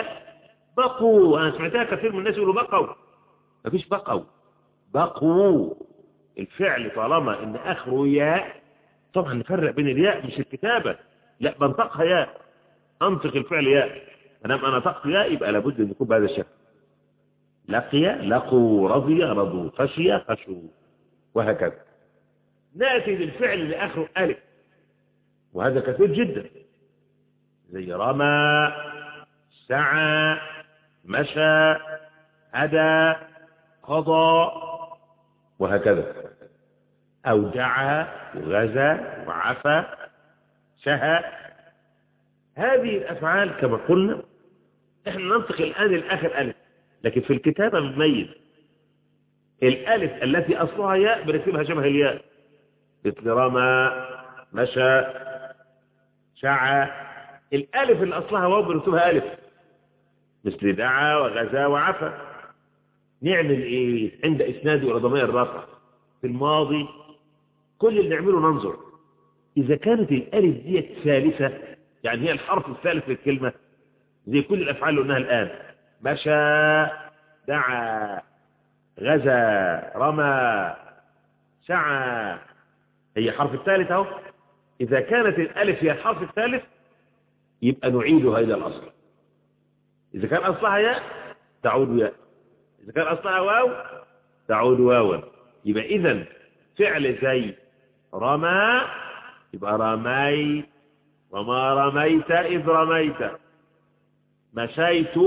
بقوا. أنا سمعتها كثير من الناس يقولوا بقوا، ما فيش بقوا، بقوا. الفعل طالما ان اخره ياء، طبعا نفرق بين الياء مش الكتابة، لا بنطقها ياء، انطق الفعل ياء، انا نطقت ياء يبقى لابد ان يكون بهذا الشكل. لقي لقوا، رضي رضوا، خشي خشوا، وهكذا. نأتي للفعل اللي اخره الف، وهذا كثير جدا، زي رمى، سعى، مشى، هدى، قضى، وهكذا. أو دعا وغزا وعفى، شهى. هذه الأفعال كما قلنا احنا ننطق الآن الآخر ألف، لكن في الكتابة بنميز الألف التي أصلها ياء بنكتبها شبه الياء، مثل رمى، مشى، شعى. الألف اللي أصلها واو بنكتبها ألف، مثل دعا وغزا وعفى. نعمل إيه عند إسناد إلى ضمير الرفع في الماضي؟ كل اللي نعمله ننظر إذا كانت الألف دي ثالثة، يعني هي الحرف الثالث للكلمة، زي كل الأفعال اللي قلناها الآن، مشى، دعا، غزا، رمى، سعى، هي حرف الثالث أهو. إذا كانت الألف هي الحرف الثالث يبقى نعيدها إلى الأصل. إذا كان أصلها ياء تعود ياء، إذا كان أصلها واو تعود واوا. يبقى إذن فعل زي رمى يبقى رمي، وما رميت إذ رميت. مشيت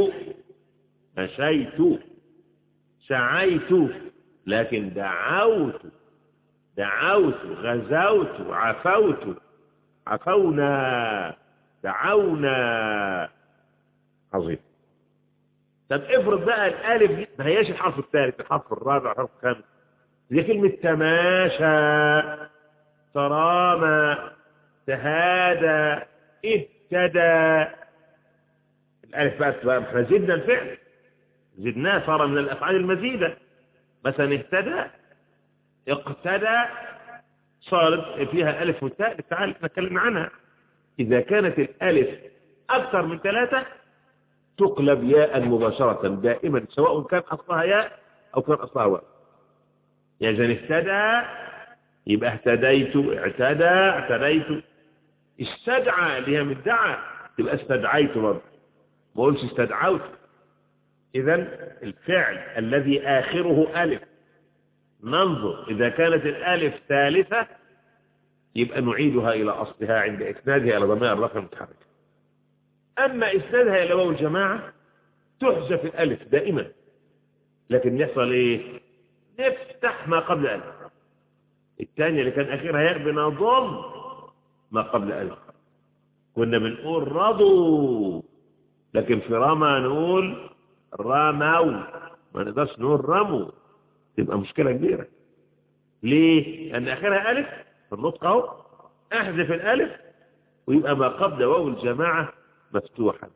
مشيت، سعيت، لكن دعوت دعوت، غزوت، عفوت، عفونا، دعونا. عظيم. طب افرض بقى الالف دي ما هياش الحرف الثالث، الحرف الرابع، الحرف الخامس، زي كلمة تماشى، ترامى، تهادى، اهتدى. الالف بقى احنا زدنا الفعل، زدناه صار من الافعال المزيدة. مثلا اهتدى، اقتدى، صارت فيها الف والتاء، تعال نتكلم عنها. اذا كانت الالف اكثر من 3 تقلب ياء مباشرة دائما، سواء كان اصلها ياء او كان اصلها واو. يعني اذا اهتدى يبقى اهتديت، اعتدى اعتديت. استدعى اللي هي من دعا تبقى استدعيت برضه، ما قلتش استدعوت. اذا الفعل الذي اخره الف ننظر اذا كانت الالف ثالثة يبقى نعيدها الى اصلها عند اسنادها الى ضمير الرفع المتحرك. اما اسنادها الى واو الجماعة تحذف الالف دائما، لكن يحصل ايه؟ نفتح ما قبل الف. الثانية اللي كان اخرها ياء بنضم ما قبل الف. كنا بنقول رضوا، لكن في رمى نقول رموا، ما نقدرش نقول رموا، تبقى مشكلة كبيرة. ليه؟ لأن آخرها ألف في النطق اهو، أحذف الألف ويبقى ما قبل واو الجماعة مفتوحا.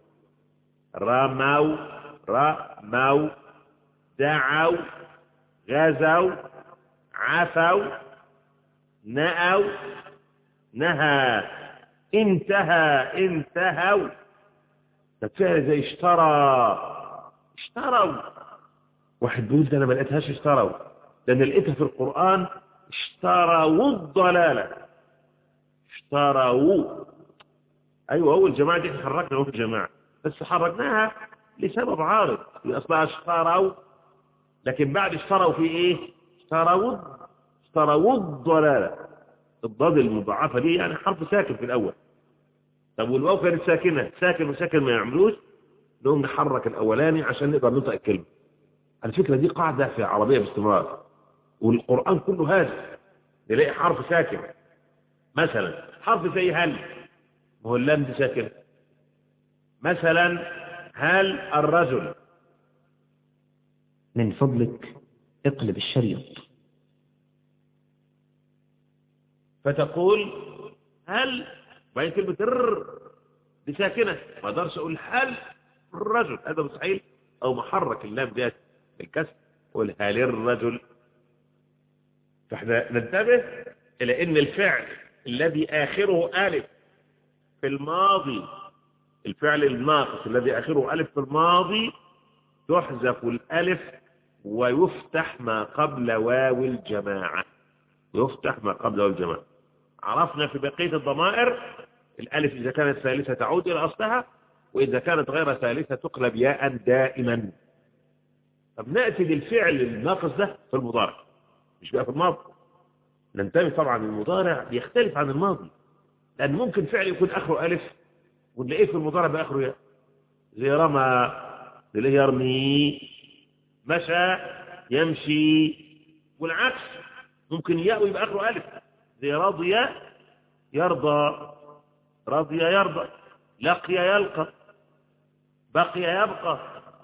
رموا، رموا، دعوا، غزوا، عفوا، نأوا، نهى، انتهى، انتهوا. فعل زي اشترى، اشتروا. واحد بيقول ده انا ما لقيتهاش اشتروا، لان لقيتها في القرآن اشتروا الضلالة، اشتروا. ايوه اول جماعة دي حركنا اول جماعة، بس حركناها لسبب عارض، اصلها اشتروا، لكن بعد اشتروا في ايه؟ اشتروا، اشتروا الضلالة. الضاد المضاعفة دي يعني حرف ساكن في الاول. طب والواو كانت ساكنة، ساكن وساكن ما يعملوش، نقوم نحرك الاولاني عشان نقدر ننطق الكلمة. على فكرة دي قاعدة في العربية باستمرار، والقرآن كله هذا، نلاقي حرف ساكن. مثلا حرف زي هل، ما هو اللام دي ساكنة. مثلا هل الرجل. من فضلك اقلب الشريط. فتقول هل، وبعدين كلمة الر دي ساكنة، ما اقدرش اقول هل الرجل، هذا مستحيل، او محرك اللام دي بالكسر، قول هل الرجل. فاحنا ننتبه الى ان الفعل الذي اخره الف في الماضي، الفعل الناقص الذي اخره الف في الماضي تحذف الالف ويفتح ما قبل واو الجماعة. يفتح ما قبله الجماعة. عرفنا في بقية الضمائر الألف إذا كانت ثالثة تعود إلى أصلها، وإذا كانت غير ثالثة تقلب ياء دائما. طب نأتي للفعل الناقص ده في المضارع، مش بقى في الماضي. ننتبه طبعا المضارع بيختلف عن الماضي، لأن ممكن فعل يكون آخره ألف ونلاقيه في المضارع بآخره ياء، زي رمى، زي يرمي، مشى، يمشي. والعكس ممكن ياء يبقى آخره ألف، زي رضي يرضى، رضي يرضى، لقي يلقى، بقي يبقى.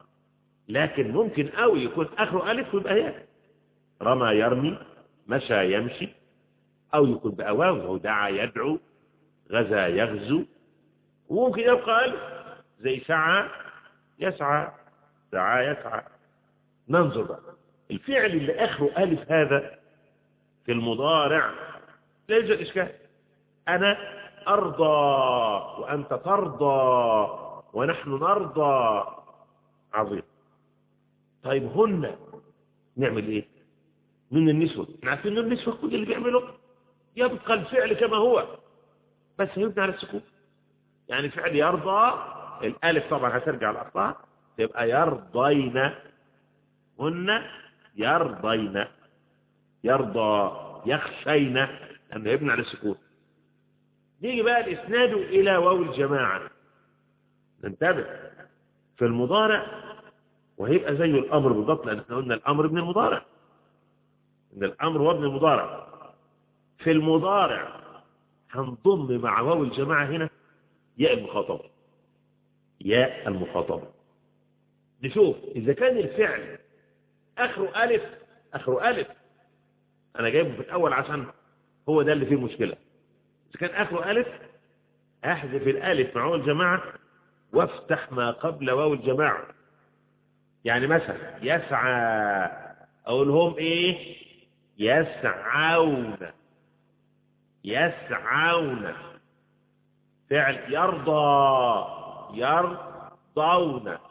لكن ممكن قوي يكون آخره ألف ويبقى ياء، رمى يرمي، مشى يمشي. أو يكون بقى واو، دعا يدعو، غزا يغزو. وممكن يبقى ألف زي سعى يسعى، سعى يسعى. ننظر بقى الفعل اللي آخره ألف هذا في المضارع لا يوجد إشكال. أنا أرضى وأنت ترضى ونحن نرضى. عظيم. طيب هن نعمل إيه؟ من النسوة، عارفين إن النسوة كل اللي بيعمله يبقى الفعل كما هو، بس يبنى على السكون. يعني فعل يرضى الألف طبعا هترجع لأصلها، تبقى يرضين، هن يرضين، يرضى يخشين، لأنه يبنى على السكون. نيجي بقى الإسناد إلى واو الجماعة. ننتبه في المضارع وهيبقى زي الأمر بالضبط، لأن احنا قلنا الأمر ابن المضارع، إن الأمر هو ابن المضارع. في المضارع هنضم مع واو الجماعة هنا ياء المخاطبة، ياء المخاطبة. نشوف إذا كان الفعل آخره ألف، آخره ألف، أنا جايبه في الأول عشان هو ده اللي فيه مشكلة. إذا كان آخره ألف أحذف الألف مع واو الجماعة وافتح ما قبل واو الجماعة. يعني مثلا يسعى، أقولهم إيه؟ يسعون، يسعون. فعل يرضى، يرضون.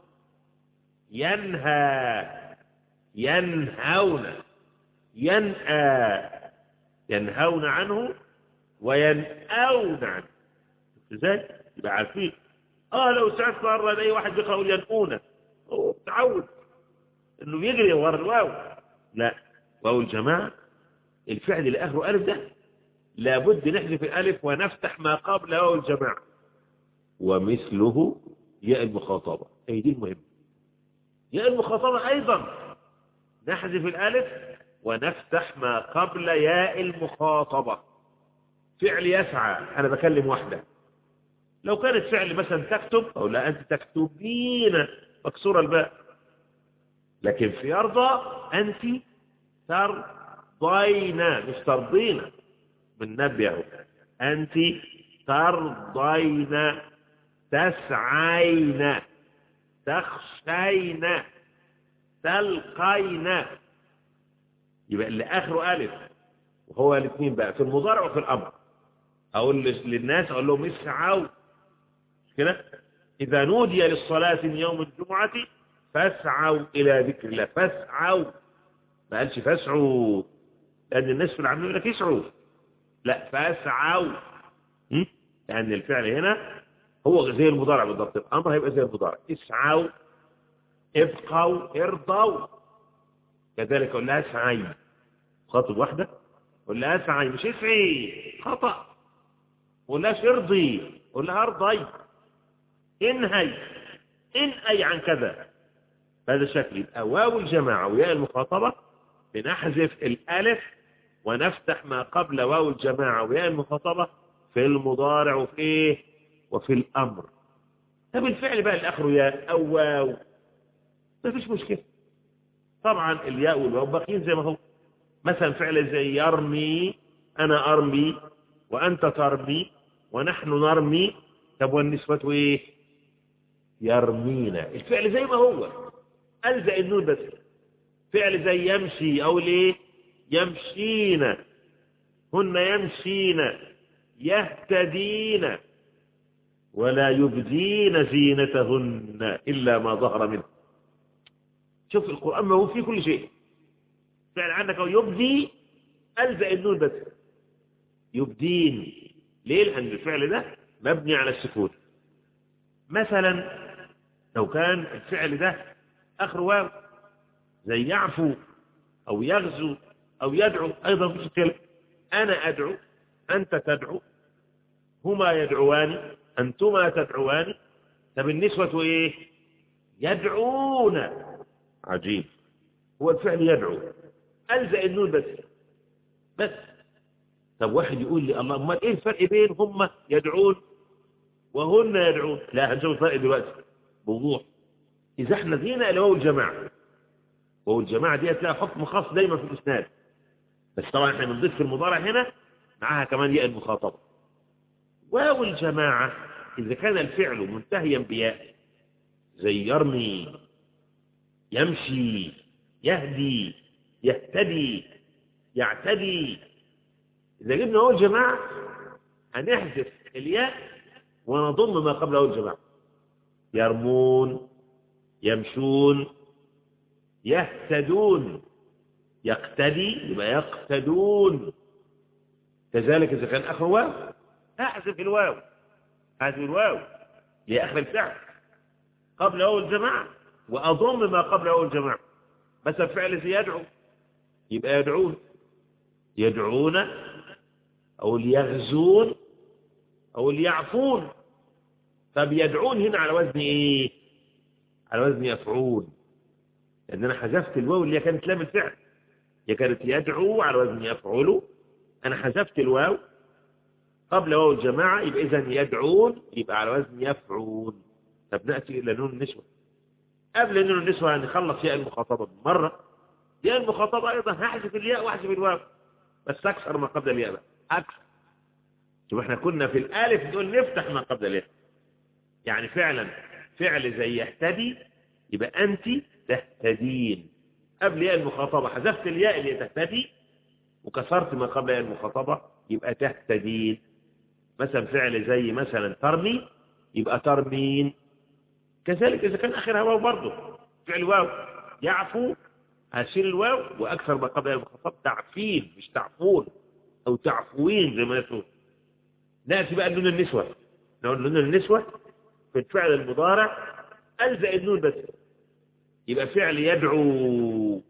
ينهى، ينهون. ينأى، ينهون عنه وينأون عنه. ازاي؟ يبقى عارفين. لو سمعت مرة اي واحد بيقول ينأون، هو تعود انه يجري ورا الواو. لا، واو الجماعة الفعل اللي اخره الف ده لابد نحذف الالف ونفتح ما قبل واو الجماعة. ومثله ياء المخاطبة، اي دي المهمة. ياء المخاطبة ايضا نحذف الالف ونفتح ما قبل ياء المخاطبة. فعل يسعى أنا بكلم واحدة، لو كانت فعل مثلا تكتب أو لا أنت تكتبين مكسور الباء. لكن في يرضى أنت ترضين، مش ترضين، بالنبي أنت ترضين، تسعين، تخشين، تلقين. يبقى اللي آخره ألف وهو الاثنين بقى في المضارع وفي الأمر. أقول للناس أقول لهم اسعوا كده، إذا نودي للصلاة من يوم الجمعة فاسعوا إلى ذكر الله. فاسعوا، ما قالش فاسعوا، لأن الناس في العمل يقول لك اسعوا، لا فاسعوا. لأن الفعل هنا هو زي المضارع بالضبط، الأمر هيبقى زي المضارع. اسعوا، ابقوا، ارضوا. كذلك قل لها اسعي، خاطب واحدة قل لها اسعي، مش اسعي، خطأ. قل لها ارضي، قل لها ارضي. انهي، انهي عن كذا. هذا الشكل. يبقى واو الجماعة وياء المخاطبة بنحذف الالف ونفتح ما قبل واو الجماعة وياء المخاطبة في المضارع وفي ايه؟ وفي الامر. طب الفعل بقى اللي اخره ياء او واو ما فيش مشكلة، طبعا الياء والواو باقيين زي ما هو. مثلا فعل زي يرمي، انا ارمي وانت ترمي ونحن نرمي. طب والنسوة ايه؟ يرمينا. الفعل زي ما هو، ألزق النون بس. فعل زي يمشي او ليه؟ يمشين، هن يمشين، يهتدين، ولا يبدين زينتهن إلا ما ظهر منه. شوف القرآن ما هو فيه كل شيء. فعل عندك أو يبدي ألزق النون بس يبدين. ليه؟ لأن الفعل ده مبني على السكون. مثلا لو كان الفعل ده آخر واو زي يعفو أو يغزو أو يدعو، أيضا في كلمة أنا أدعو، أنت تدعو، هما يدعوان، أنتما تدعوان. طب النسوة إيه؟ يدعون. عجيب، هو الفعل يدعو، ألزق النون بس. طب واحد يقول لي الله، امال ايه الفرق بين هم يدعون وهن يدعون؟ لا، هنشوف الفرق دلوقتي بوضوح. اذا احنا جينا الى واو الجماعه، واو الجماعه دي لها حكم خاص دايما في الاسناد، بس طبعا احنا بنضيف في المضارع هنا معاها كمان ياء المخاطبه. واو الجماعه اذا كان الفعل منتهيا بياء زي يرمي، يمشي، يهدي، يهتدي، يعتدي، إذا جبنا أول جماعة هنحذف الياء ونضم ما قبل أول جماعة. يرمون، يمشون، يهتدون، يقتدي يبقى يقتدون. كذلك إذا كان آخر واو أحذف الواو، أحذف الواو لآخر الفعل قبل أول جماعة وأضم ما قبل أول جماعة. مثلا فعل زي يدعو يبقى يدعون، يدعون، أو ليغزون، أو ليعفون. طب يدعون هنا على وزن إيه؟ على وزن يفعول، لأن أنا حذفت الواو اللي كانت لام الفعل، هي كانت يدعو على وزن يفعل، أنا حذفت الواو قبل واو الجماعة، يبقى إذن يدعون يبقى على وزن يفعون. طب نأتي إلى نون النسوة. قبل نون النسوة هنخلص ياء المخاطبة مرة، ياء المخاطبة أيضا هحذف الياء وأحذف الواو، بس أكثر ما قبل الياء بقى أكثر. شوف احنا كنا في الألف نقول نفتح ما قبل الياء، يعني فعلا فعل زي يهتدي يبقى أنت تهتدين، قبل ياء المخاطبة حذفت الياء اللي تهتدي وكسرت ما قبل ياء المخاطبة يبقى تهتدين. مثلا فعل زي مثلا ترمي يبقى ترمين. كذلك إذا كان آخرها واو برضه فعل واو، يعفو هشيل الواو وأكثر ما قبل ياء المخاطبة تعفين مش تعفون أو تعفوين زي ما يقول. نأتي بقى لنون النسوة. نقول نون النسوة في الفعل المضارع ألزق النون بس، يبقى فعل يدعو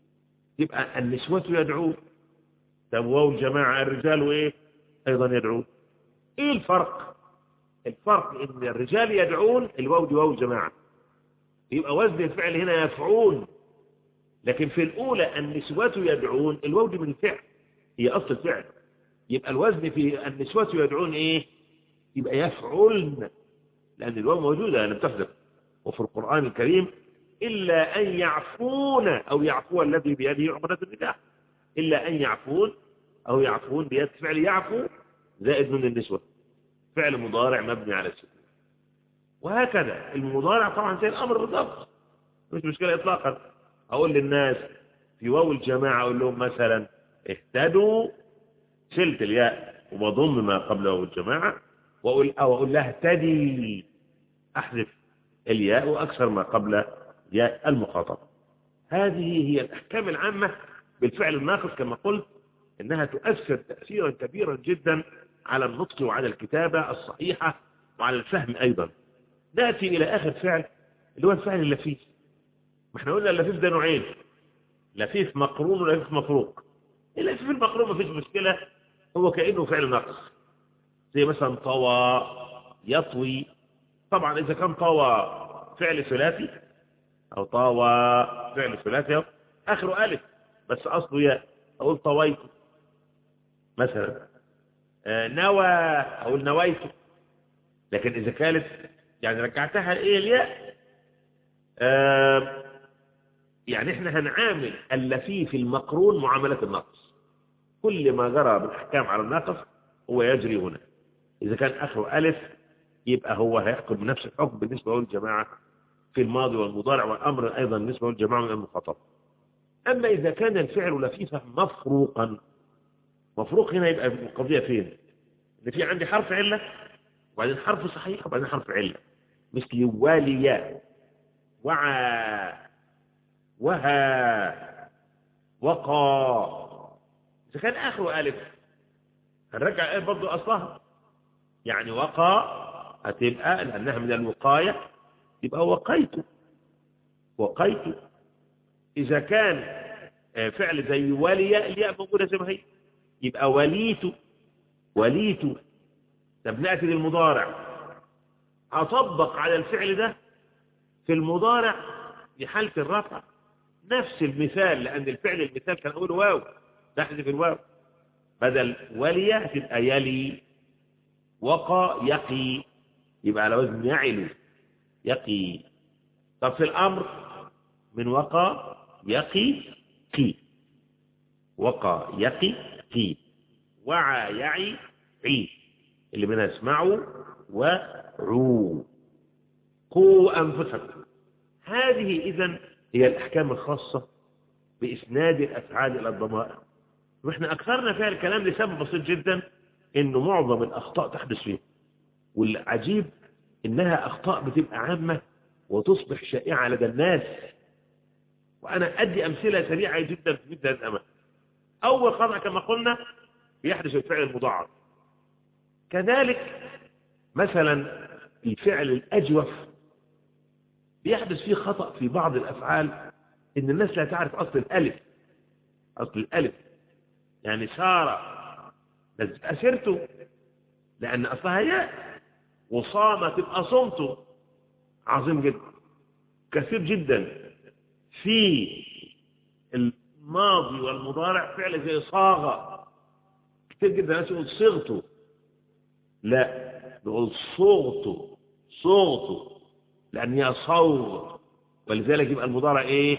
يبقى النسوة يدعو. طب واو الجماعة الرجال وإيه أيضا يدعو. إيه الفرق؟ الفرق إن الرجال يدعون الواو دي واو الجماعة يبقى وزن الفعل هنا يفعون، لكن في الأولى النسوة يدعون الواو دي من الفعل هي أصل الفعل، يبقى الوزن في النسوة يدعون إيه؟ يبقى يفعلن، لأن الواو موجودة لم تحذف. وفي القرآن الكريم إلا أن يعفون أو يعفو الذي بيده عقدة النكاح، إلا أن يعفون أو يعفون بيد فعل يعفو زائد من النسوة، فعل مضارع مبني على السكون. وهكذا المضارع طبعا زي الأمر بالضبط مش مشكلة إطلاقا. أقول للناس في واو الجماعة أقول لهم مثلا اهتدوا، شلت الياء وبضم ما قبل واو الجماعة، وأقول لها اهتدي أحذف الياء وأكثر ما قبل ياء المخاطبة. هذه هي الأحكام العامة بالفعل الناقص، كما قلت إنها تؤثر تأثيرا كبيرا جدا على النطق وعلى الكتابة الصحيحة وعلى الفهم أيضا. نأتي إلى آخر فعل اللي هو الفعل اللفيف. ما احنا قلنا اللفيف ده نوعين، لفيف مقرون ولفيف مفروق. اللفيف المقرون ما فيش مشكلة، هو كأنه فعل ناقص زي مثلا طوى، يطوي. طبعا إذا كان طوى فعل ثلاثي أو طوى فعل ثلاثي آخره ألف بس أصله ياء أقول طويت مثلا. نوى أقول نويت. لكن إذا كانت يعني رجعتها إيه الياء، يعني إحنا هنعامل اللفيف المقرون معاملة الناقص، كل ما جرى بالأحكام على الناقص هو يجري هنا. إذا كان آخره ألف يبقى هو هيحكم بنفس الحكم بالنسبة للجماعة في الماضي والمضارع والأمر أيضا بالنسبة للجماعة من المخاطب. أما إذا كان الفعل لفيفا مفروقا، مفروق هنا يبقى القضية فين؟ إن في عندي حرف علة وبعدين حرف صحيح وبعدين حرف علة، مثل واليا، وعى، وها، وقى، إذا كان آخره ألف هنرجع ألف برضه أصلها، يعني وقى هتبقى لأنها من الوقاية يبقى وقيت. إذا كان فعل زي ولي الياء موجودة زي ما هي يبقى وليت. طب نأتي للمضارع أطبق على الفعل ده في المضارع في حالة الرفع نفس المثال، لأن الفعل المثال كان أقول واو تحذف الواو، بدل ولي تبقى يلي، وقى يقي، يبقى على وزن يعل يقي. طب في الأمر من وقى يقي قي، وقى يقي قي، وعى يعي عي، اللي منها اسمعوا وعوا، قوا أنفسكم. هذه إذن هي الأحكام الخاصة بإسناد الأفعال إلى الضمائر، وإحنا أكثرنا فيها الكلام لسبب بسيط جدا، إنه معظم الأخطاء تحدث فيها، والعجيب إنها أخطاء بتبقى عامة وتصبح شائعة لدى الناس. وأنا أدي أمثلة سريعة جدا في مثل هذا الأمر. أول خطأ كما قلنا يحدث الفعل المضاعف، كذلك مثلا الفعل الأجوف بيحدث فيه خطأ في بعض الأفعال، إن الناس لا تعرف أصل الألف، يعني سار أسرته لأن أصلها ياء، وصام تبقى صمته. عظيم جدا. كثير جدا في الماضي والمضارع فعل زي صاغ، كثير جدا الناس يقول صغته، لا يقول صوغته لأن يصوغ، ولذلك يبقى المضارع إيه؟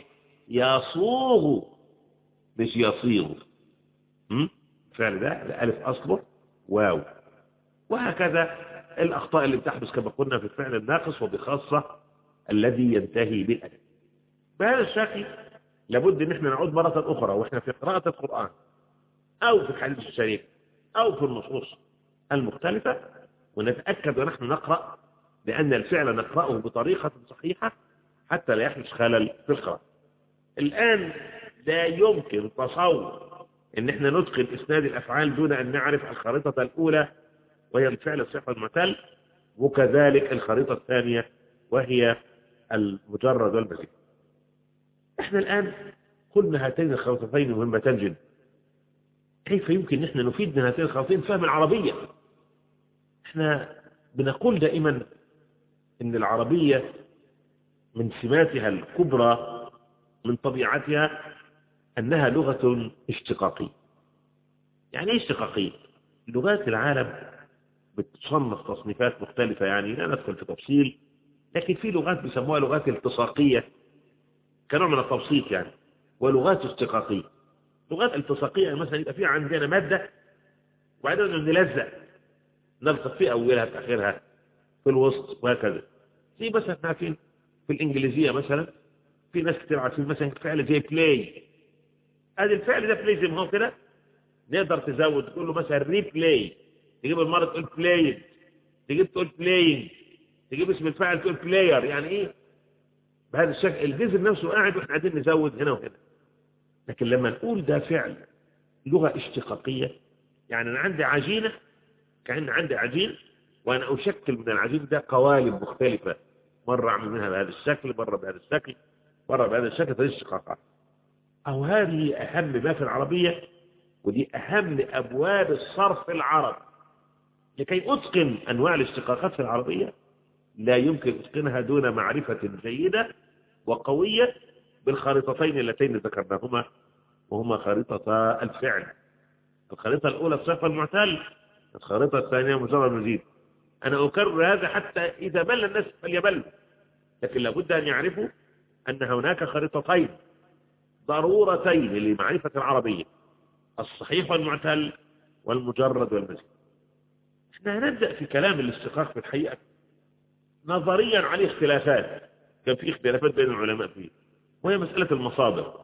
يصوغ مش يصيغ. الفعل ده ألف أصله واو. وهكذا الأخطاء اللي بتحدث كما قلنا في الفعل الناقص، وبخاصة الذي ينتهي بالألف. بهذا الشكل لابد ان احنا نعود مرة أخرى واحنا في قراءة القرآن أو في الحديث الشريف أو في النصوص المختلفة، ونتأكد ونحن نقرأ بأن الفعل نقرأه بطريقة صحيحة حتى لا يحدث خلل في القراءة. الآن لا يمكن تصور ان احنا نتقن إسناد الأفعال دون أن نعرف الخريطة الأولى وهي الفعل الصحيح والمعتل، وكذلك الخريطة الثانية وهي المجرد والمزيد. احنا الآن قلنا هاتين الخريطتين مهمتان جدا. كيف يمكن ان احنا نفيد من هاتين الخريطتين فهم العربية؟ احنا بنقول دائما ان العربية من سماتها الكبرى من طبيعتها انها لغة اشتقاقية. يعني ايه اشتقاقية؟ لغات العالم بتصنف تصنيفات مختلفة، يعني لا ندخل في تفصيل، لكن في لغات بيسموها لغات التصاقية كنوع من التبسيط يعني، ولغات اشتقاقية. لغات التصاقية مثلا يبقى في عندنا مادة وبعدين نلصق في أولها في آخرها في الوسط وهكذا. زي مثلا عارفين في الإنجليزية مثلا في ناس كتير عارفين مثلا فعل زي بلاي، هذا الفعل ده بلاي زي ما هو كده، نقدر تزود تقول له مثلا ريبلاي، تجيب المرة تقول بلايد، تجيب تقول بلاينج، تجيب اسم الفاعل تقول بلاير. يعني ايه؟ بهذا الشكل الجذر نفسه قاعد واحنا قاعدين نزود هنا وهنا. لكن لما نقول ده فعل لغة اشتقاقية، يعني انا عندي عجينة، كأن عندي عجين وانا اشكل من العجين ده قوالب مختلفة، مرة اعمل منها بهذا الشكل، مرة بهذا الشكل، مرة بهذا الشكل، فهذه اشتقاقات. او هذه اهم ما في العربية، ودي اهم ابواب الصرف العربي. لكي اتقن انواع الاشتقاقات في العربية لا يمكن اتقانها دون معرفة جيدة وقوية بالخريطتين اللتين ذكرناهما، وهما خريطة الفعل. الخريطة الأولى الصحة المعتل، الخريطة الثانية مجرد مزيد. أنا أكرر هذا حتى إذا مل الناس فليمل، لكن لابد أن يعرفوا أن هناك خريطتين ضرورتين لمعرفة العربية: الصحيح والمعتل والمجرد والمزيد. احنا هنبدأ في كلام الاشتقاق في الحقيقة نظريا عليه اختلافات، كان في اختلافات بين العلماء فيه، وهي مسألة المصادر.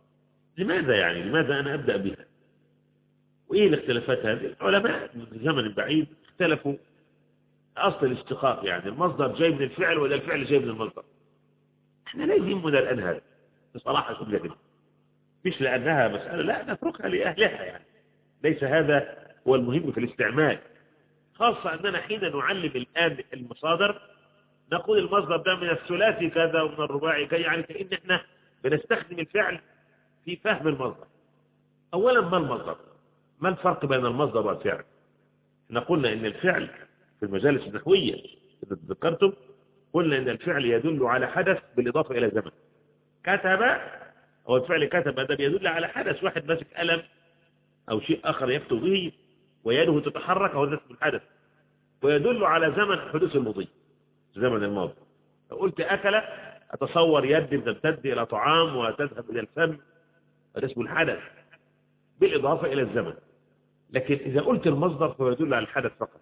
لماذا أنا أبدأ بها؟ وإيه الاختلافات هذه؟ العلماء من زمن بعيد اختلفوا أصل الاشتقاق، يعني المصدر جاي من الفعل ولا الفعل جاي من المصدر. احنا لا يهمنا الآن هذا بصراحة كبيرة جدا، مش لأنها مسألة لا نتركها لأهلها يعني، ليس هذا هو المهم في الاستعمال، خاصة أننا حين نعلم الآن المصادر نقول المصدر ده من الثلاثي كذا ومن الرباعي كذا، يعني كأن احنا بنستخدم الفعل في فهم المصدر. أولا ما المصدر؟ ما الفرق بين المصدر والفعل؟ احنا قلنا إن الفعل في المجالس النحوية إذا تذكرتم قلنا إن الفعل يدل على حدث بالإضافة إلى زمن. كتب هو الفعل كتب ده بيدل على حدث، واحد ماسك قلم أو شيء آخر يكتب به ويده تتحرك، هو ده اسم الحدث، ويدل على زمن حدوث المضي، زمن الماضي. فقلت أكل أتصور يد تمتد إلى طعام وتذهب إلى الفم، هذا اسم الحدث بالإضافة إلى الزمن. لكن إذا قلت المصدر فهو يدل على الحدث فقط.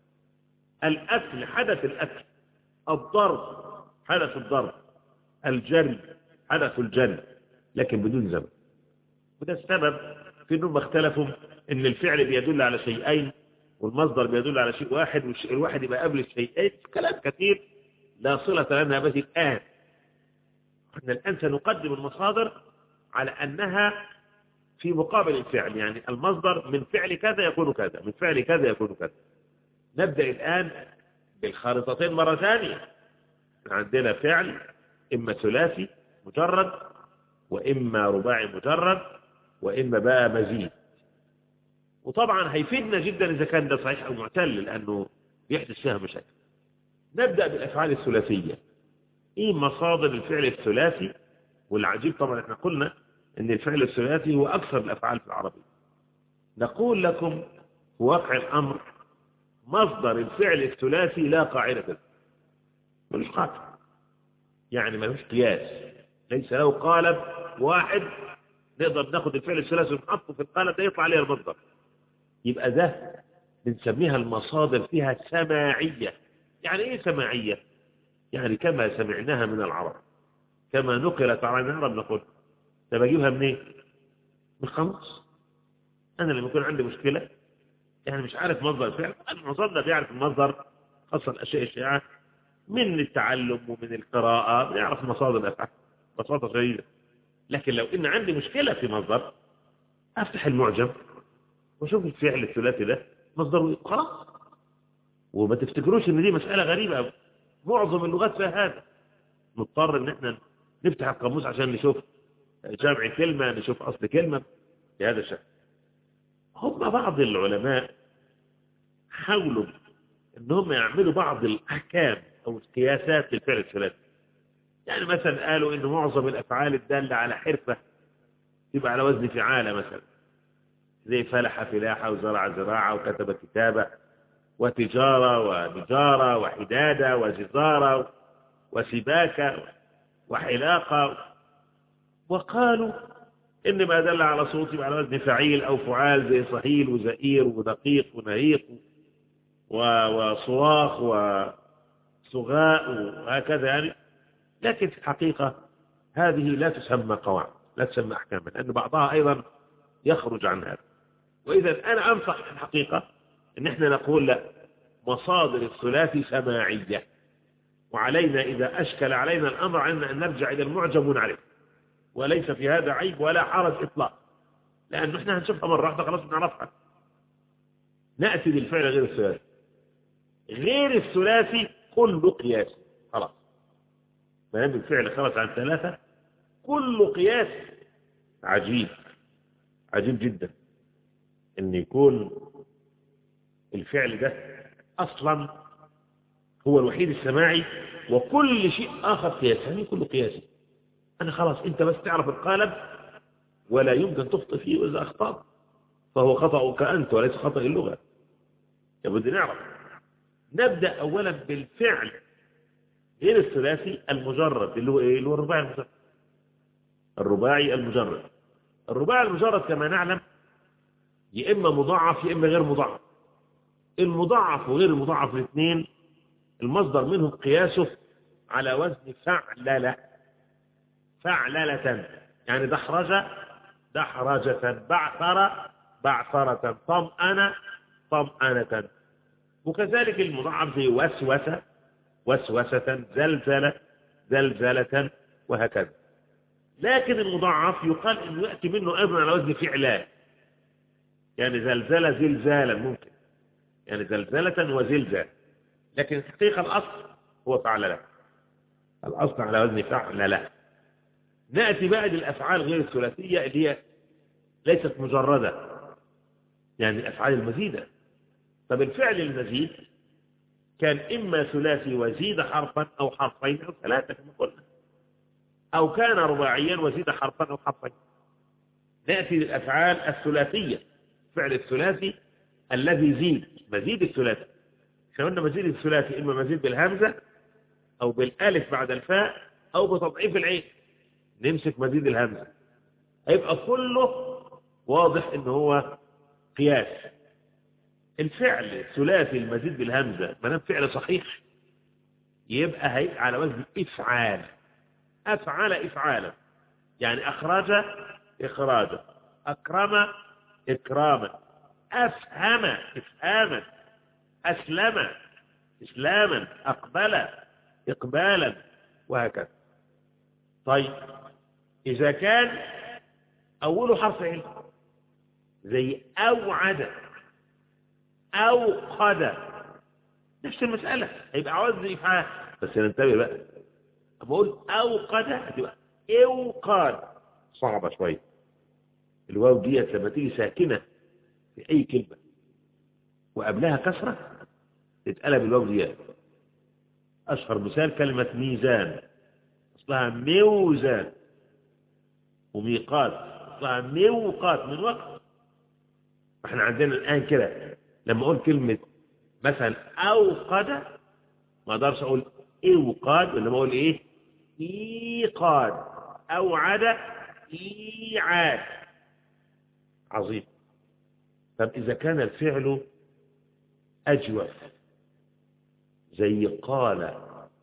الأكل حدث الأكل، الضرب حدث الضرب، الجري حدث الجري، لكن بدون زمن. وده السبب في أنهم اختلفوا أن الفعل بيدل على شيئين والمصدر بيدل على شيء واحد، والشيء الواحد يبقى قبل الشيئين. كلام كثير لا صلة لنا به الآن. احنا الآن سنقدم المصادر على أنها في مقابل الفعل، يعني المصدر من فعل كذا يكون كذا، من فعل كذا يكون كذا. نبدأ الآن بالخارطتين مرة ثانية. عندنا فعل إما ثلاثي مجرد وإما رباعي مجرد وإما بقى مزيد. وطبعا هيفيدنا جدا إذا كان ده صحيح أو معتل، لأنه يحدث فيها مشاكل. نبدأ بالأفعال الثلاثية. إيه مصادر الفعل الثلاثي؟ والعجيب طبعا احنا قلنا إن الفعل الثلاثي هو أكثر الأفعال في العربية. نقول لكم في واقع الأمر مصدر الفعل الثلاثي لا قاعدة، ملوش قاعدة، يعني ملوش قياس، ليس له قالب واحد نقدر ناخد الفعل الثلاثي ونحطه في القالب ده يطلع عليه المصدر. يبقى ده بنسميها المصادر فيها سماعية. يعني ايه سماعية؟ يعني كما سمعناها من العرب، كما نقلت عن العرب نقول. ده بجيبها منين؟ من القاموس. انا لما يكون عندي مشكلة يعني مش عارف مصدر الفعل، المصدر بيعرف المصدر، خاصة الاشياء الشائعة من التعلم ومن القراءة بيعرف مصادر الافعال ببساطة شديدة. لكن لو ان عندي مشكلة في مصدر افتح المعجم وشوف الفعل الثلاثي ده مصدره خلاص. وما تفتكروش ان دي مسألة غريبة، معظم اللغات فيها هذا. نضطر ان احنا نفتح القاموس عشان نشوف جمع كلمة، نشوف اصل كلمة بهذا الشكل. هم بعض العلماء حاولوا ان هم يعملوا بعض الاحكام او القياسات للفعل الثلاثي. يعني مثلا قالوا ان معظم الافعال الدالة على حرفة تبقى على وزن فعالة، مثلا زي فلح فلاحة وزرع زراعة وكتب كتابة وتجارة ونجارة وحدادة وجزارة وسباكة وحلاقة. وقالوا إن ما دل على صوت يبقى على وزن فعيل أو فعال، زي صهيل وزئير ودقيق ونهيق وصواخ وصغاء وهكذا يعني. لكن في الحقيقة هذه لا تسمى قواعد، لا تسمى أحكاما، لأن بعضها أيضا يخرج عن هذا. وإذا أنا أنصح في الحقيقة إن إحنا نقول لا، مصادر الثلاثي سماعية، وعلينا إذا أشكل علينا الأمر علينا أن نرجع إلى المعجم ونعرف، وليس في هذا عيب ولا حرج إطلاق، لأنه إحنا هنشوفها مرة واحدة خلاص بنعرفها. نأتي بالفعل غير الثلاثي. غير الثلاثي كل قياس خلاص، ما دام الفعل خرج عن ثلاثة كل قياس. عجيب عجيب جدا ان يكون الفعل ده اصلا هو الوحيد السماعي وكل شيء اخر قياس. يعني كل قياس انا خلاص انت بس تعرف القالب ولا يمكن تخطئ فيه، واذا اخطأت فهو خطأك انت وليس خطأ اللغة. يبدو نعرف. نبدأ اولا بالفعل غير الثلاثي المجرد اللي هو ايه؟ اللي هو الرباعي المجرد. الرباعي المجرد. الرباعي المجرد كما نعلم يا إما مضاعف يا إما غير مضاعف. المضاعف وغير المضاعف الاثنين المصدر منهم قياسه على وزن فعللة. فعللة يعني دحرجة دحرجة، بعثرة بعثرة، طمأنة طمأنة. وكذلك المضاعف زي وسوسة وسوسة، زلزلة زلزلة، وهكذا. لكن المضاعف يقال إنه يأتي منه أيضا على وزن فعلان. يعني زلزلة زلزالا ممكن، يعني زلزلة وزلزال، لكن الحقيقة الأصل هو فعل، الأصل على وزن فعل. نأتي بقى للأفعال غير الثلاثية اللي هي ليست مجردة، يعني الأفعال المزيدة. طب الفعل المزيد كان إما ثلاثي وزيد حرفا أو حرفين أو ثلاثة كما قلنا، أو كان رباعيا وزيد حرفا أو حرفين. نأتي للأفعال الثلاثية، فعل الثلاثي الذي زيد، مزيد الثلاثي. احنا قلنا مزيد الثلاثي إما مزيد بالهمزة أو بالألف بعد الفاء أو بتضعيف العين. نمسك مزيد الهمزة هيبقى كله واضح إن هو قياس. الفعل الثلاثي المزيد بالهمزة ما دام فعل صحيح يبقى هيبقى على وزن إفعال، أفعل إفعالا، يعني أخرج إخراجا، أكرم إكراما، أفهم إفهاما، أسلم إسلاما، أقبل إقبالا، وهكذا. طيب إذا كان أوله حرف علم زي أوعد أو قد، نفس المسألة هيبقى وزن إفعال، بس ننتبه بقى أما أقول أو قد هتبقى إوقاد، صعبة شوية. الواو ديت لما تيجي ساكنة في أي كلمة وقبلها كسرة تتقلب الواو ديت. أشهر مثال كلمة ميزان، أصلها موزان، وميقات أصلها موقات من وقت. احنا عندنا الآن كده لما أقول كلمة مثلا أوقد ما أقدرش أقول إوقاد، وإنما أقول إيه؟ إيقاد. أوعد إيعاد. عظيم. طب إذا كان الفعل أجوف زي قال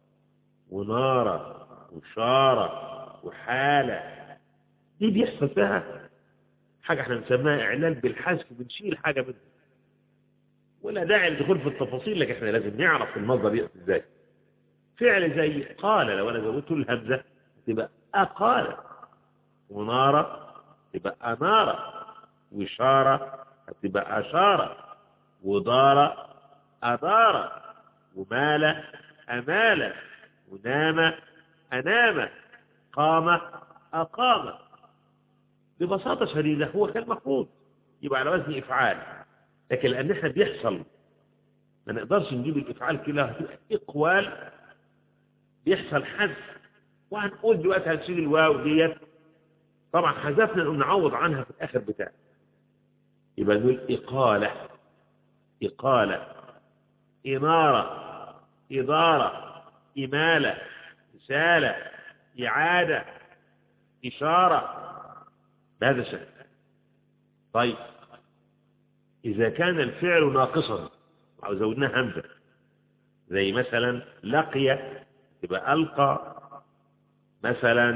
ونار وشار وحال، دي بيحصل فيها حاجة احنا بنسميها إعلان بالحذف، بنشيل حاجة منها ولا داعي للدخول في التفاصيل، لكن احنا لازم نعرف المصدر يأتي ازاي. فعل زي قال لو انا زودت الهمزة تبقى أقال، ونار تبقى أنار، وشارة تبقى أشارة، ودار أدار، ومال أمال، ونام أنام، قام أقام. ببساطة شديدة هو كالمفروض يبقى على وزن إفعال، لكن لأن احنا بيحصل ما نقدرش نجيب الإفعال كلها، هتبقى إقوال بيحصل حذف. وهنقول دلوقتي هنشيل الواو ديت، طبعا حذفنا نقوم نعوض عنها في الآخر بتاع، يبقى نقول إقالة، إقالة، إنارة، إدارة، إمالة، إسالة، إعادة، إشارة، بهذا الشكل. طيب إذا كان الفعل ناقصا أو زودناه همزة زي مثلا لقي تبقى ألقى، مثلا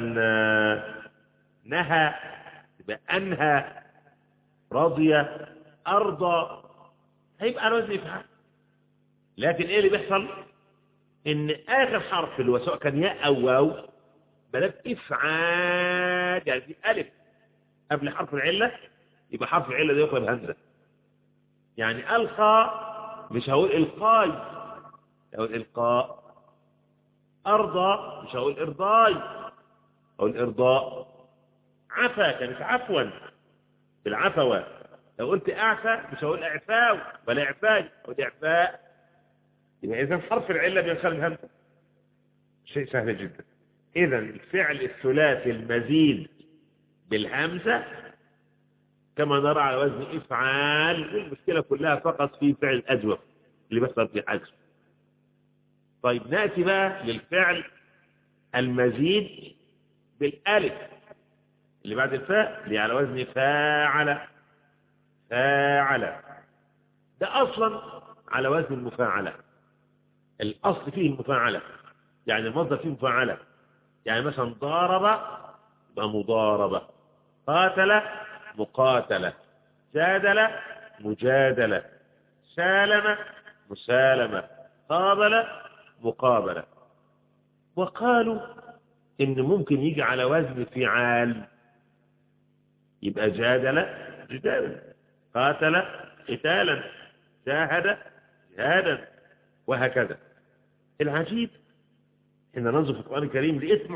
نهى تبقى أنهى، رضي أرضى، هيبقى على وزن إفعال. لكن إيه اللي بيحصل؟ إن آخر حرف اللي هو سواء كان ياء أو واو بدأ إفعال، يعني في ألف قبل حرف العلة، يبقى حرف العلة ده يقلب همزة. يعني ألقى مش هقول إلقاي، هقول إلقاء. أرضى مش هقول إرضاي، هقول إرضاء. عفا كانت عفوا بالعفوة، لو قلت أعفى مش هقول إعفاو ولا إعفاي، هقول إعفاء. يبقى إذن حرف العلة بينقلب همزة، شيء سهل جدا. إذن الفعل الثلاثي المزيد بالهمزة كما نرى على وزن إفعال، والمشكلة كلها فقط في فعل أجوف اللي بيحصل في حذف. طيب نأتي بقى للفعل المزيد بالألف اللي بعد الفاء اللي على وزن فاعل، فاعل. ده أصلا على وزن المفاعلة، الأصل فيه المفاعلة، يعني المصدر فيه مفاعلة. يعني مثلا ضارب يبقى مضاربة، قاتل مقاتلة، جادل مجادلة، سالم مسالمة، قابل مقابلة. وقالوا إن ممكن يجي على وزن فعال، يبقى جادل جدال، قاتل قتالا، جاهد جهادا، وهكذا. العجيب إن ننظر في القرآن الكريم لقيت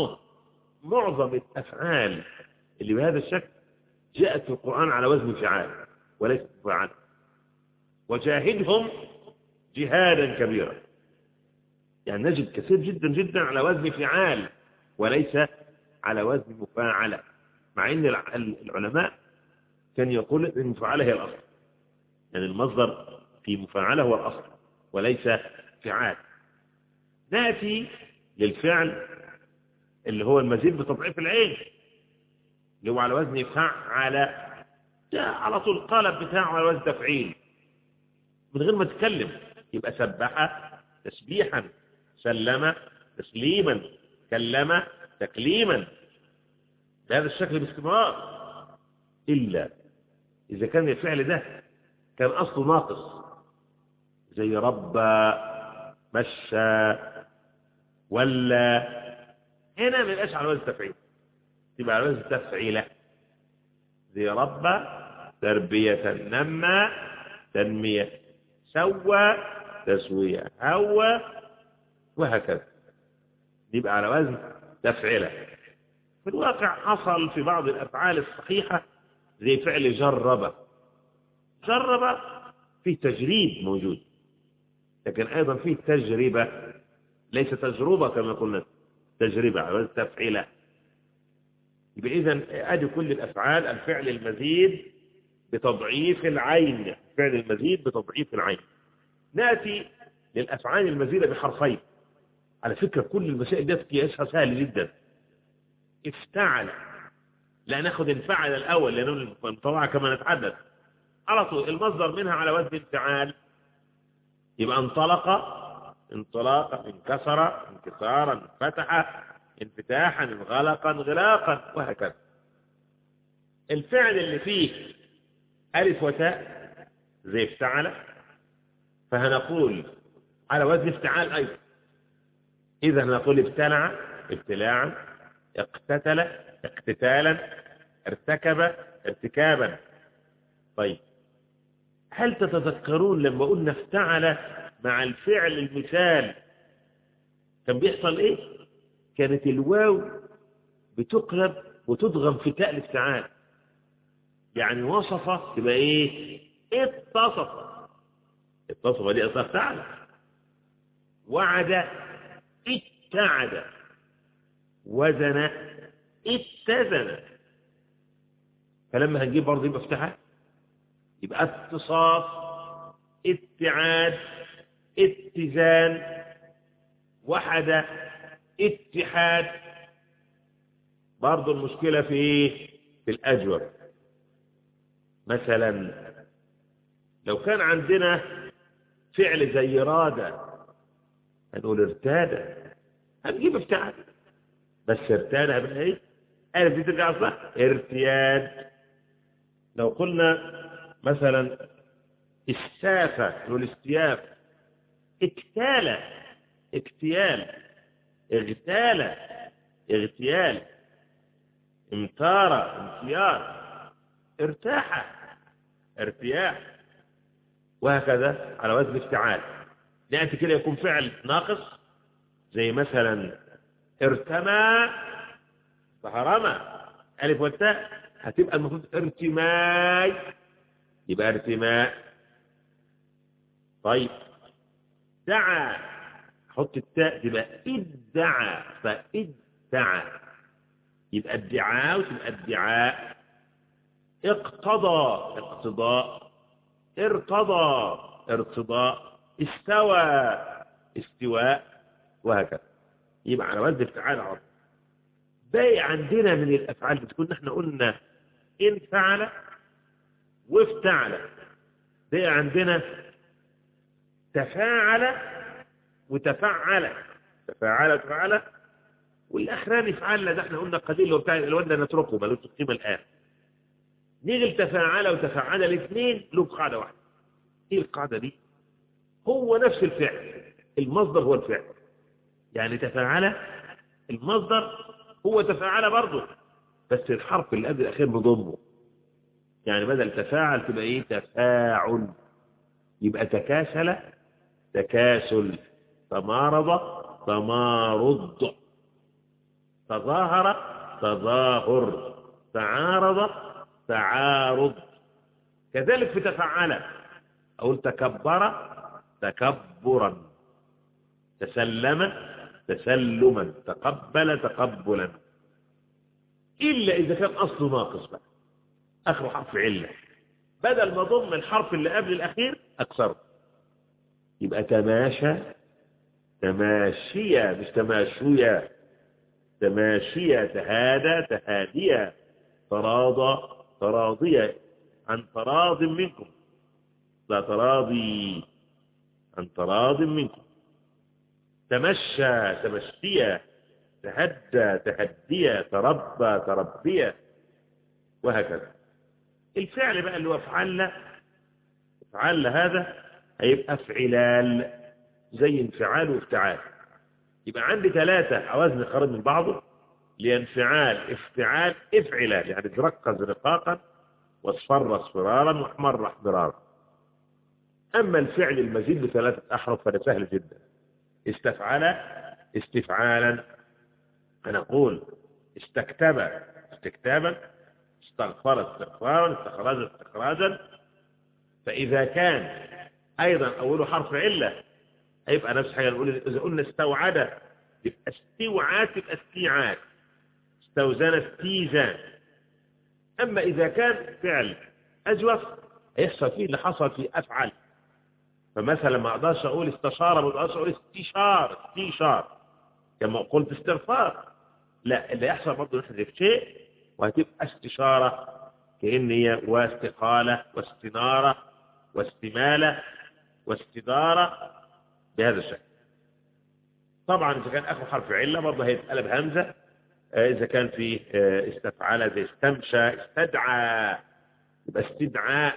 معظم الأفعال اللي بهذا الشكل جاءت في القرآن على وزن فعال وليس فعال. وجاهدهم جهادا كبيرا، يعني نجد كثير جدا جدا على وزن فعال وليس على وزن مفاعلة، مع أن العلماء كان يقول أن المفاعلة هي الأصل، يعني المصدر في مفاعلة هو الأصل وليس فعال. نأتي للفعل اللي هو المزيد بتضعيف العين، اللي هو على وزن فعل، جاء على طول القالب بتاعه على وزن تفعيل من غير ما تتكلم، يبقى سبح تسبيحا، سلم تسليما، كلم تكليما، بهذا الشكل باستمرار. إلا إذا كان الفعل ده كان أصله ناقص، زي ربى، مشى، ولا، هنا ما يبقاش على وزن تفعيل، تبقى على وزن تفعيلة، زي ربى تربية، نمى تنمية، سوى تسوية، هوى، وهكذا، يبقى على وزن تفعيلة. في الواقع حصل في بعض الأفعال الصحيحة زي فعل جرب. جرب فيه تجريب موجود، لكن أيضا فيه تجربة، ليس تجربة كما قلنا، تجربة على وزن تفعيلة. يبقى إذن أدي كل الأفعال الفعل المزيد بتضعيف العين، فعل المزيد بتضعيف العين. نأتي للأفعال المزيدة بحرفين. على فكرة كل المسائل دي قياسها سهل جدا. افتعل، لا ناخد انفعل الأول لأنه المطوعة كما نتحدث على طول المصدر منها على وزن انفعال، يبقى انطلق انطلاقا، انكسر انكسارا، فتح انفتاحا، انغلقا انغلاقا، وهكذا. الفعل اللي فيه ألف وتاء زي افتعل فهنقول على وزن افتعال أيضا. إذا نقول ابتلع ابتلاعا، اقتتل اقتتالا، ارتكب ارتكابا. طيب هل تتذكرون لما قلنا افتعل مع الفعل المثال كان بيحصل ايه؟ كانت الواو بتقلب وتضغم في تاء الافتعال، يعني وصف تبقى ايه؟ اتصف. اتصف دي اصلا افتعل. وعد اتعد، وزن اتزن. فلما هنجيب برضه يبقى افتعال، يبقى اتصاف، اتعاد، اتزان، وحد، اتحاد. برضه المشكلة في ايه؟ في الأجور. مثلا لو كان عندنا فعل زي راد هنقول ارتاد، هنجيب افتعال، بس ارتاد هبقى ايه؟ ألف دي ترجع صح؟ ارتياد. لو قلنا مثلا استافة نقول استياف، اكتال اكتيال، اغتال اغتيال، امتار امتيار، ارتاح ارتياح، وهكذا على وزن افتعال. نأتي كده يكون فعل ناقص زي مثلا ارتمى فهرمى، ألف والتاء هتبقى المفروض ارتماي، يبقى ارتماء. طيب دعا، حط التاء تبقى ادعى، فادعى يبقى ادعاء وتبقى ادعاء. اقتضى اقتضاء، ارتضى ارتضاء، استوى استواء، وهكذا. يبقى على وزن افتعال عرض. باقي عندنا من الافعال بتكون احنا قلنا انفعل وافتعل، باقي عندنا تفاعل وتفعل، تفاعل وتفعل، والاخراني فعل ده احنا قلنا قليل اللي هو بتاع الواد نتركه ملوش قيمه الان. نيجي لتفاعل وتفعل، الاثنين له قاعده واحده. ايه القاعده دي؟ هو نفس الفعل، المصدر هو الفعل، يعني تفاعل المصدر هو تفاعل برضه، بس الحرف اللي قبل الاخير نضمه. يعني بدل تفاعل تبقى ايه؟ تفاعل. يبقى تكاسل تكاسل، تمارض تمارض، تظاهر تظاهر، تعارض تعارض. كذلك في تفعل أقول تكبر تكبرا، تسلم تسلما، تقبل تقبلا، إلا إذا كان أصله ناقص بقى، آخره حرف علة، بدل ما ضم الحرف اللي قبل الأخير أكثره، يبقى تماشى تماشية مش تماشية، تماشية، تهادى تهادية، تراضى تراضية، عن تراض منكم، لا تراضي، عن تراض منكم، تمشى تمشية، تهدى تهدية، تربى تربية، وهكذا. الفعل بقى اللي هو افعل، افعل هذا هيبقى افعلال، زي انفعال وافتعال. يبقى عندي ثلاثة عوازن خارج من بعضه، لانفعال افتعال افعلال، يعني ازرق زرقاقا، واصفر اصفرارا، واحمر احمرارا. اما الفعل المزيد بثلاثة احرف فده سهل جدا. استفعل استفعالا، هنقول استكتب استكتابا، استغفر استغفارا، استخرج استخراجا. فإذا كان أيضا أوله حرف علة هيبقى نفس حاجة. نقول إذا قلنا استوعد يبقى استوعاد، تبقى استيعاد، استوزان استيزان. أما إذا كان فعل أجوف هيحصل فيه اللي حصل في أفعل. فمثلا ما أقدرش أقول استشار، ما أقدرش أقول استشار استشار كما قلت استغفار، لا، اللي يحصل برضه نحذف شيء وهتبقى استشارة، كأن هي واستقالة واستنارة واستمالة واستدارة بهذا الشكل. طبعا إذا كان آخر حرف علة برضه هيتقلب همزة. إذا كان في استفعل زي استمشى استدعى يبقى استدعاء،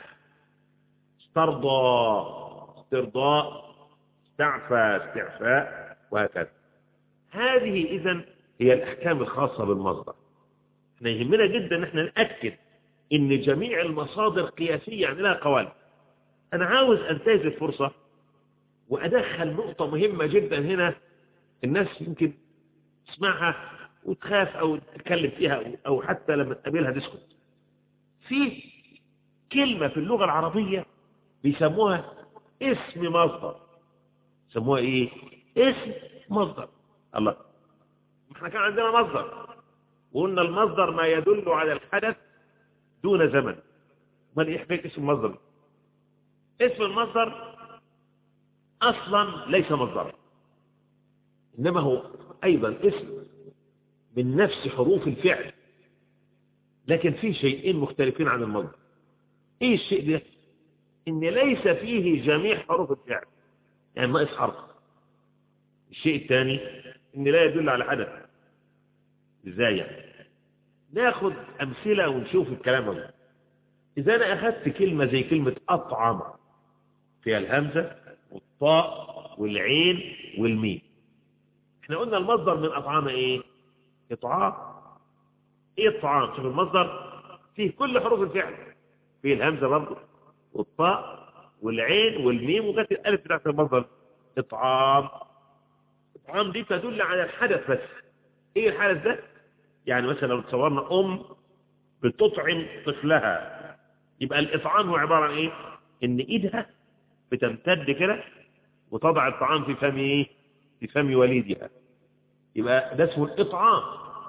استرضى استرضاء، استعفى استعفاء، وهكذا. هذه إذن هي الأحكام الخاصة بالمصدر. احنا يهمنا جدا ان احنا نأكد ان جميع المصادر قياسية، يعني لها قوالب. انا عاوز انتهز الفرصة وادخل نقطة مهمة جدا هنا، الناس يمكن تسمعها وتخاف او تتكلم فيها او حتى لما تقابلها تسكت. في كلمة في اللغة العربية بيسموها اسم مصدر. يسموها ايه؟ اسم مصدر. الله، احنا كان عندنا مصدر وقلنا المصدر ما يدل على الحدث دون زمن. ما ايه حكايه اسم المصدر؟ اسم المصدر اصلا ليس مصدرا، انما هو ايضا اسم من نفس حروف الفعل، لكن في شيئين مختلفين عن المصدر. ايه الشيء ده؟ ان ليس فيه جميع حروف الفعل، يعني ناقص حرف. الشيء الثاني ان لا يدل على حدث. ازاي يعني؟ ناخد امثله ونشوف الكلام ده. إذا أنا أخذت كلمة زي كلمة أطعم، فيها الهمزة والطاء والعين والميم. احنا قلنا المصدر من أطعام إيه؟ إطعام. إيه إطعام؟ شوف المصدر فيه كل حروف الفعل، فيه الهمزة برضه والطاء والعين والميم، وكانت الألف بتاعت المصدر إطعام. إطعام دي تدل على الحدث بس. إيه الحدث ده؟ يعني مثلا لو تصورنا بتطعم طفلها، يبقى الإطعام هو عبارة عن إيه؟ إن إيدها بتمتد كده وتضع الطعام في فم إيه؟ في فم وليدها، يبقى ده اسمه الإطعام.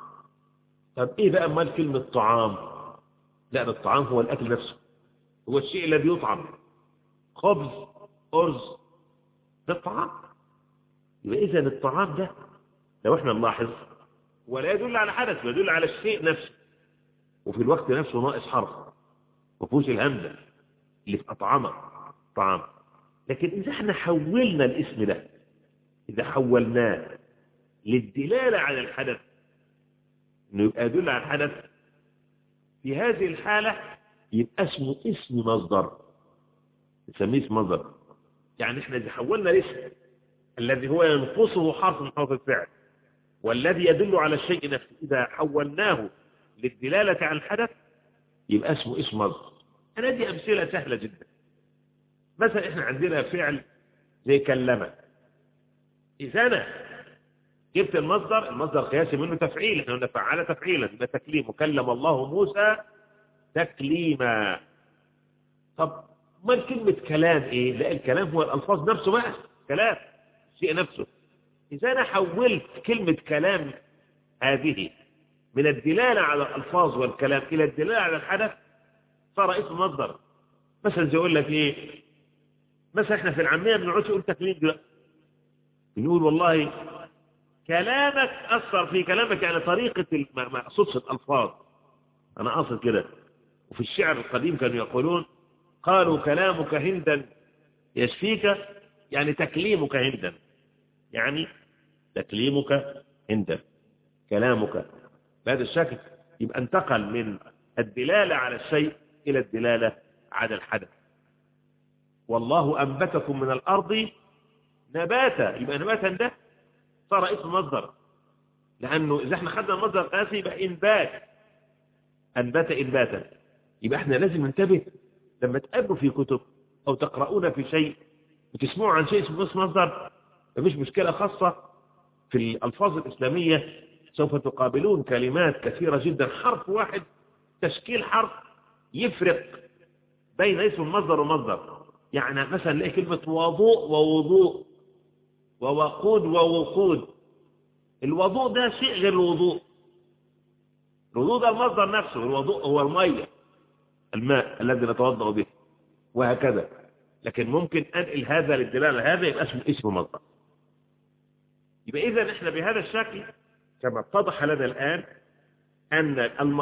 طب إيه بقى أمال كلمة طعام؟ لا، ده الطعام هو الأكل نفسه، هو الشيء الذي يطعم. خبز، أرز، ده الطعام. يبقى إذا الطعام ده لو إحنا نلاحظ ولا يدل على حدث، ويدل على الشيء نفسه، وفي الوقت نفسه ناقص حرف، مفهوش الهمزة اللي في أطعمة طعام. لكن إذا احنا حولنا الاسم ده، إذا حولناه للدلالة على الحدث، إنه يبقى يدل على الحدث، في هذه الحالة يبقى اسمه اسم مصدر، نسميه اسم مصدر. يعني احنا إذا حولنا الاسم الذي هو ينقصه حرف من حروف الفعل والذي يدل على الشيء نفسه، إذا حولناه للدلالة على الحدث يبقى اسمه اسم مصدر. أنا دي أمثلة سهلة جدا. مثلا إحنا عندنا فعل زي كلمة، إذا أنا جبت المصدر قياسي منه تفعيل، إحنا قلنا فعل تفعيلا، يبقى تكليم، وكلم الله موسى تكليما. طب ما كلمة كلام إيه؟ لا، الكلام هو الألفاظ نفسه بقى، كلام الشيء نفسه. إذا أنا حولت كلمة كلام هذه من الدلالة على الألفاظ والكلام إلى الدلالة على الحدث صار اسم مصدر. مثلا زي أقول لك إيه، مثلا إحنا في العامية بنقعد نقول تكليم دلوقتي، بنقول والله كلامك أثر في كلامك، يعني طريقة ما أقصدش الألفاظ، أنا أقصد كده. وفي الشعر القديم كانوا يقولون قالوا كلامك هندا يشفيك، يعني تكليمك هندا، يعني تكليمك هندا، كلامك بهذا الشكل. يبقى انتقل من الدلالة على الشيء إلى الدلالة على الحدث. والله أنبتكم من الأرض نباتا، يبقى نباتا ده صار اسم مصدر، لأنه إذا احنا خدنا المصدر القياسي يبقى إنبات، أنبت إنباتا. يبقى احنا لازم ننتبه لما تقروا في كتب أو تقرؤون في شيء وتسمعوا عن شيء اسمه اسم مصدر، مفيش مشكلة خاصة في الألفاظ الإسلامية. سوف تقابلون كلمات كثيرة جدا، حرف واحد، تشكيل حرف يفرق بين اسم المصدر والمصدر. يعني مثلا نلاقي كلمة وضوء ووضوء، ووقود ووقود. الوضوء ده شيء غير الوضوء. الوضوء ده المصدر نفسه، الوضوء هو المية، الماء الذي نتوضأ به، وهكذا. لكن ممكن أنقل هذا للدلالة هذا يبقى اسم مصدر. يبقى إذا إحنا بهذا الشكل كما اتضح لنا الآن أن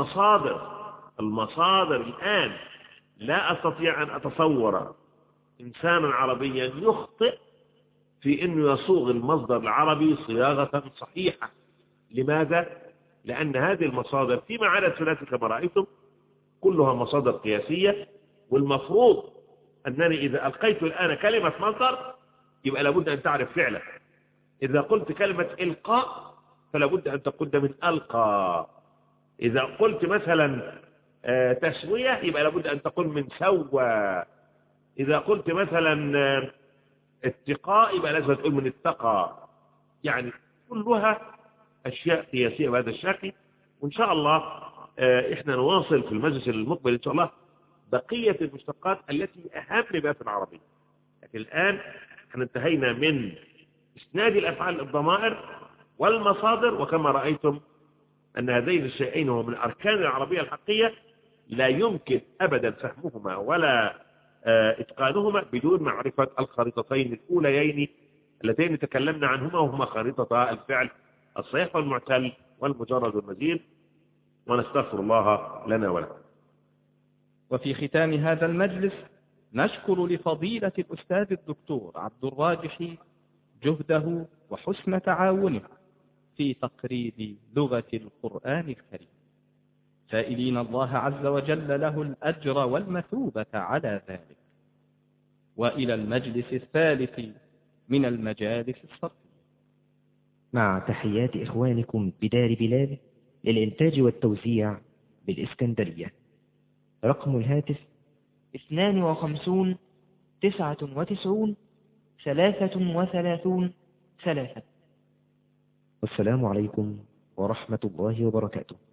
المصادر الآن لا أستطيع أن أتصور إنسانا عربيا يخطئ في أنه يصوغ المصدر العربي صياغة صحيحة. لماذا؟ لأن هذه المصادر فيما عدا الثلاثي كما رأيتم كلها مصادر قياسية، والمفروض أنني إذا ألقيت الآن كلمة مصدر يبقى لابد أن تعرف فعله. إذا قلت كلمة إلقاء فلا بد أن تقول من ألقى. إذا قلت مثلا تسوية يبقى لابد أن تقول من سوى. إذا قلت مثلا اتقاء يبقى لازم تقول من اتقى. يعني كلها أشياء قياسية بهذا الشكل. وإن شاء الله إحنا نواصل في المجلس المقبل إن شاء الله بقية المشتقات التي أهم بها في العربية. لكن الآن احنا انتهينا من إسناد الأفعال الضمائر والمصادر، وكما رأيتم أن هذين الشيئين هما من أركان العربية الحقيقية، لا يمكن أبدا فهمهما ولا إتقانهما بدون معرفة الخريطتين الأوليين اللتين تكلمنا عنهما، وهما خريطة الفعل الصحيح والمعتل والمجرد والمزيد. ونستغفر الله لنا ولكم. وفي ختام هذا المجلس نشكر لفضيلة الأستاذ الدكتور عبد الراجح جهده وحسن تعاونه في تقريب لغة القرآن الكريم، سائلين الله عز وجل له الأجر والمثوبة على ذلك. وإلى المجلس الثالث من المجالس الصرفية، مع تحيات إخوانكم بدار بلال للإنتاج والتوزيع بالإسكندرية. رقم الهاتف 52 99 33 3. والسلام عليكم ورحمة الله وبركاته.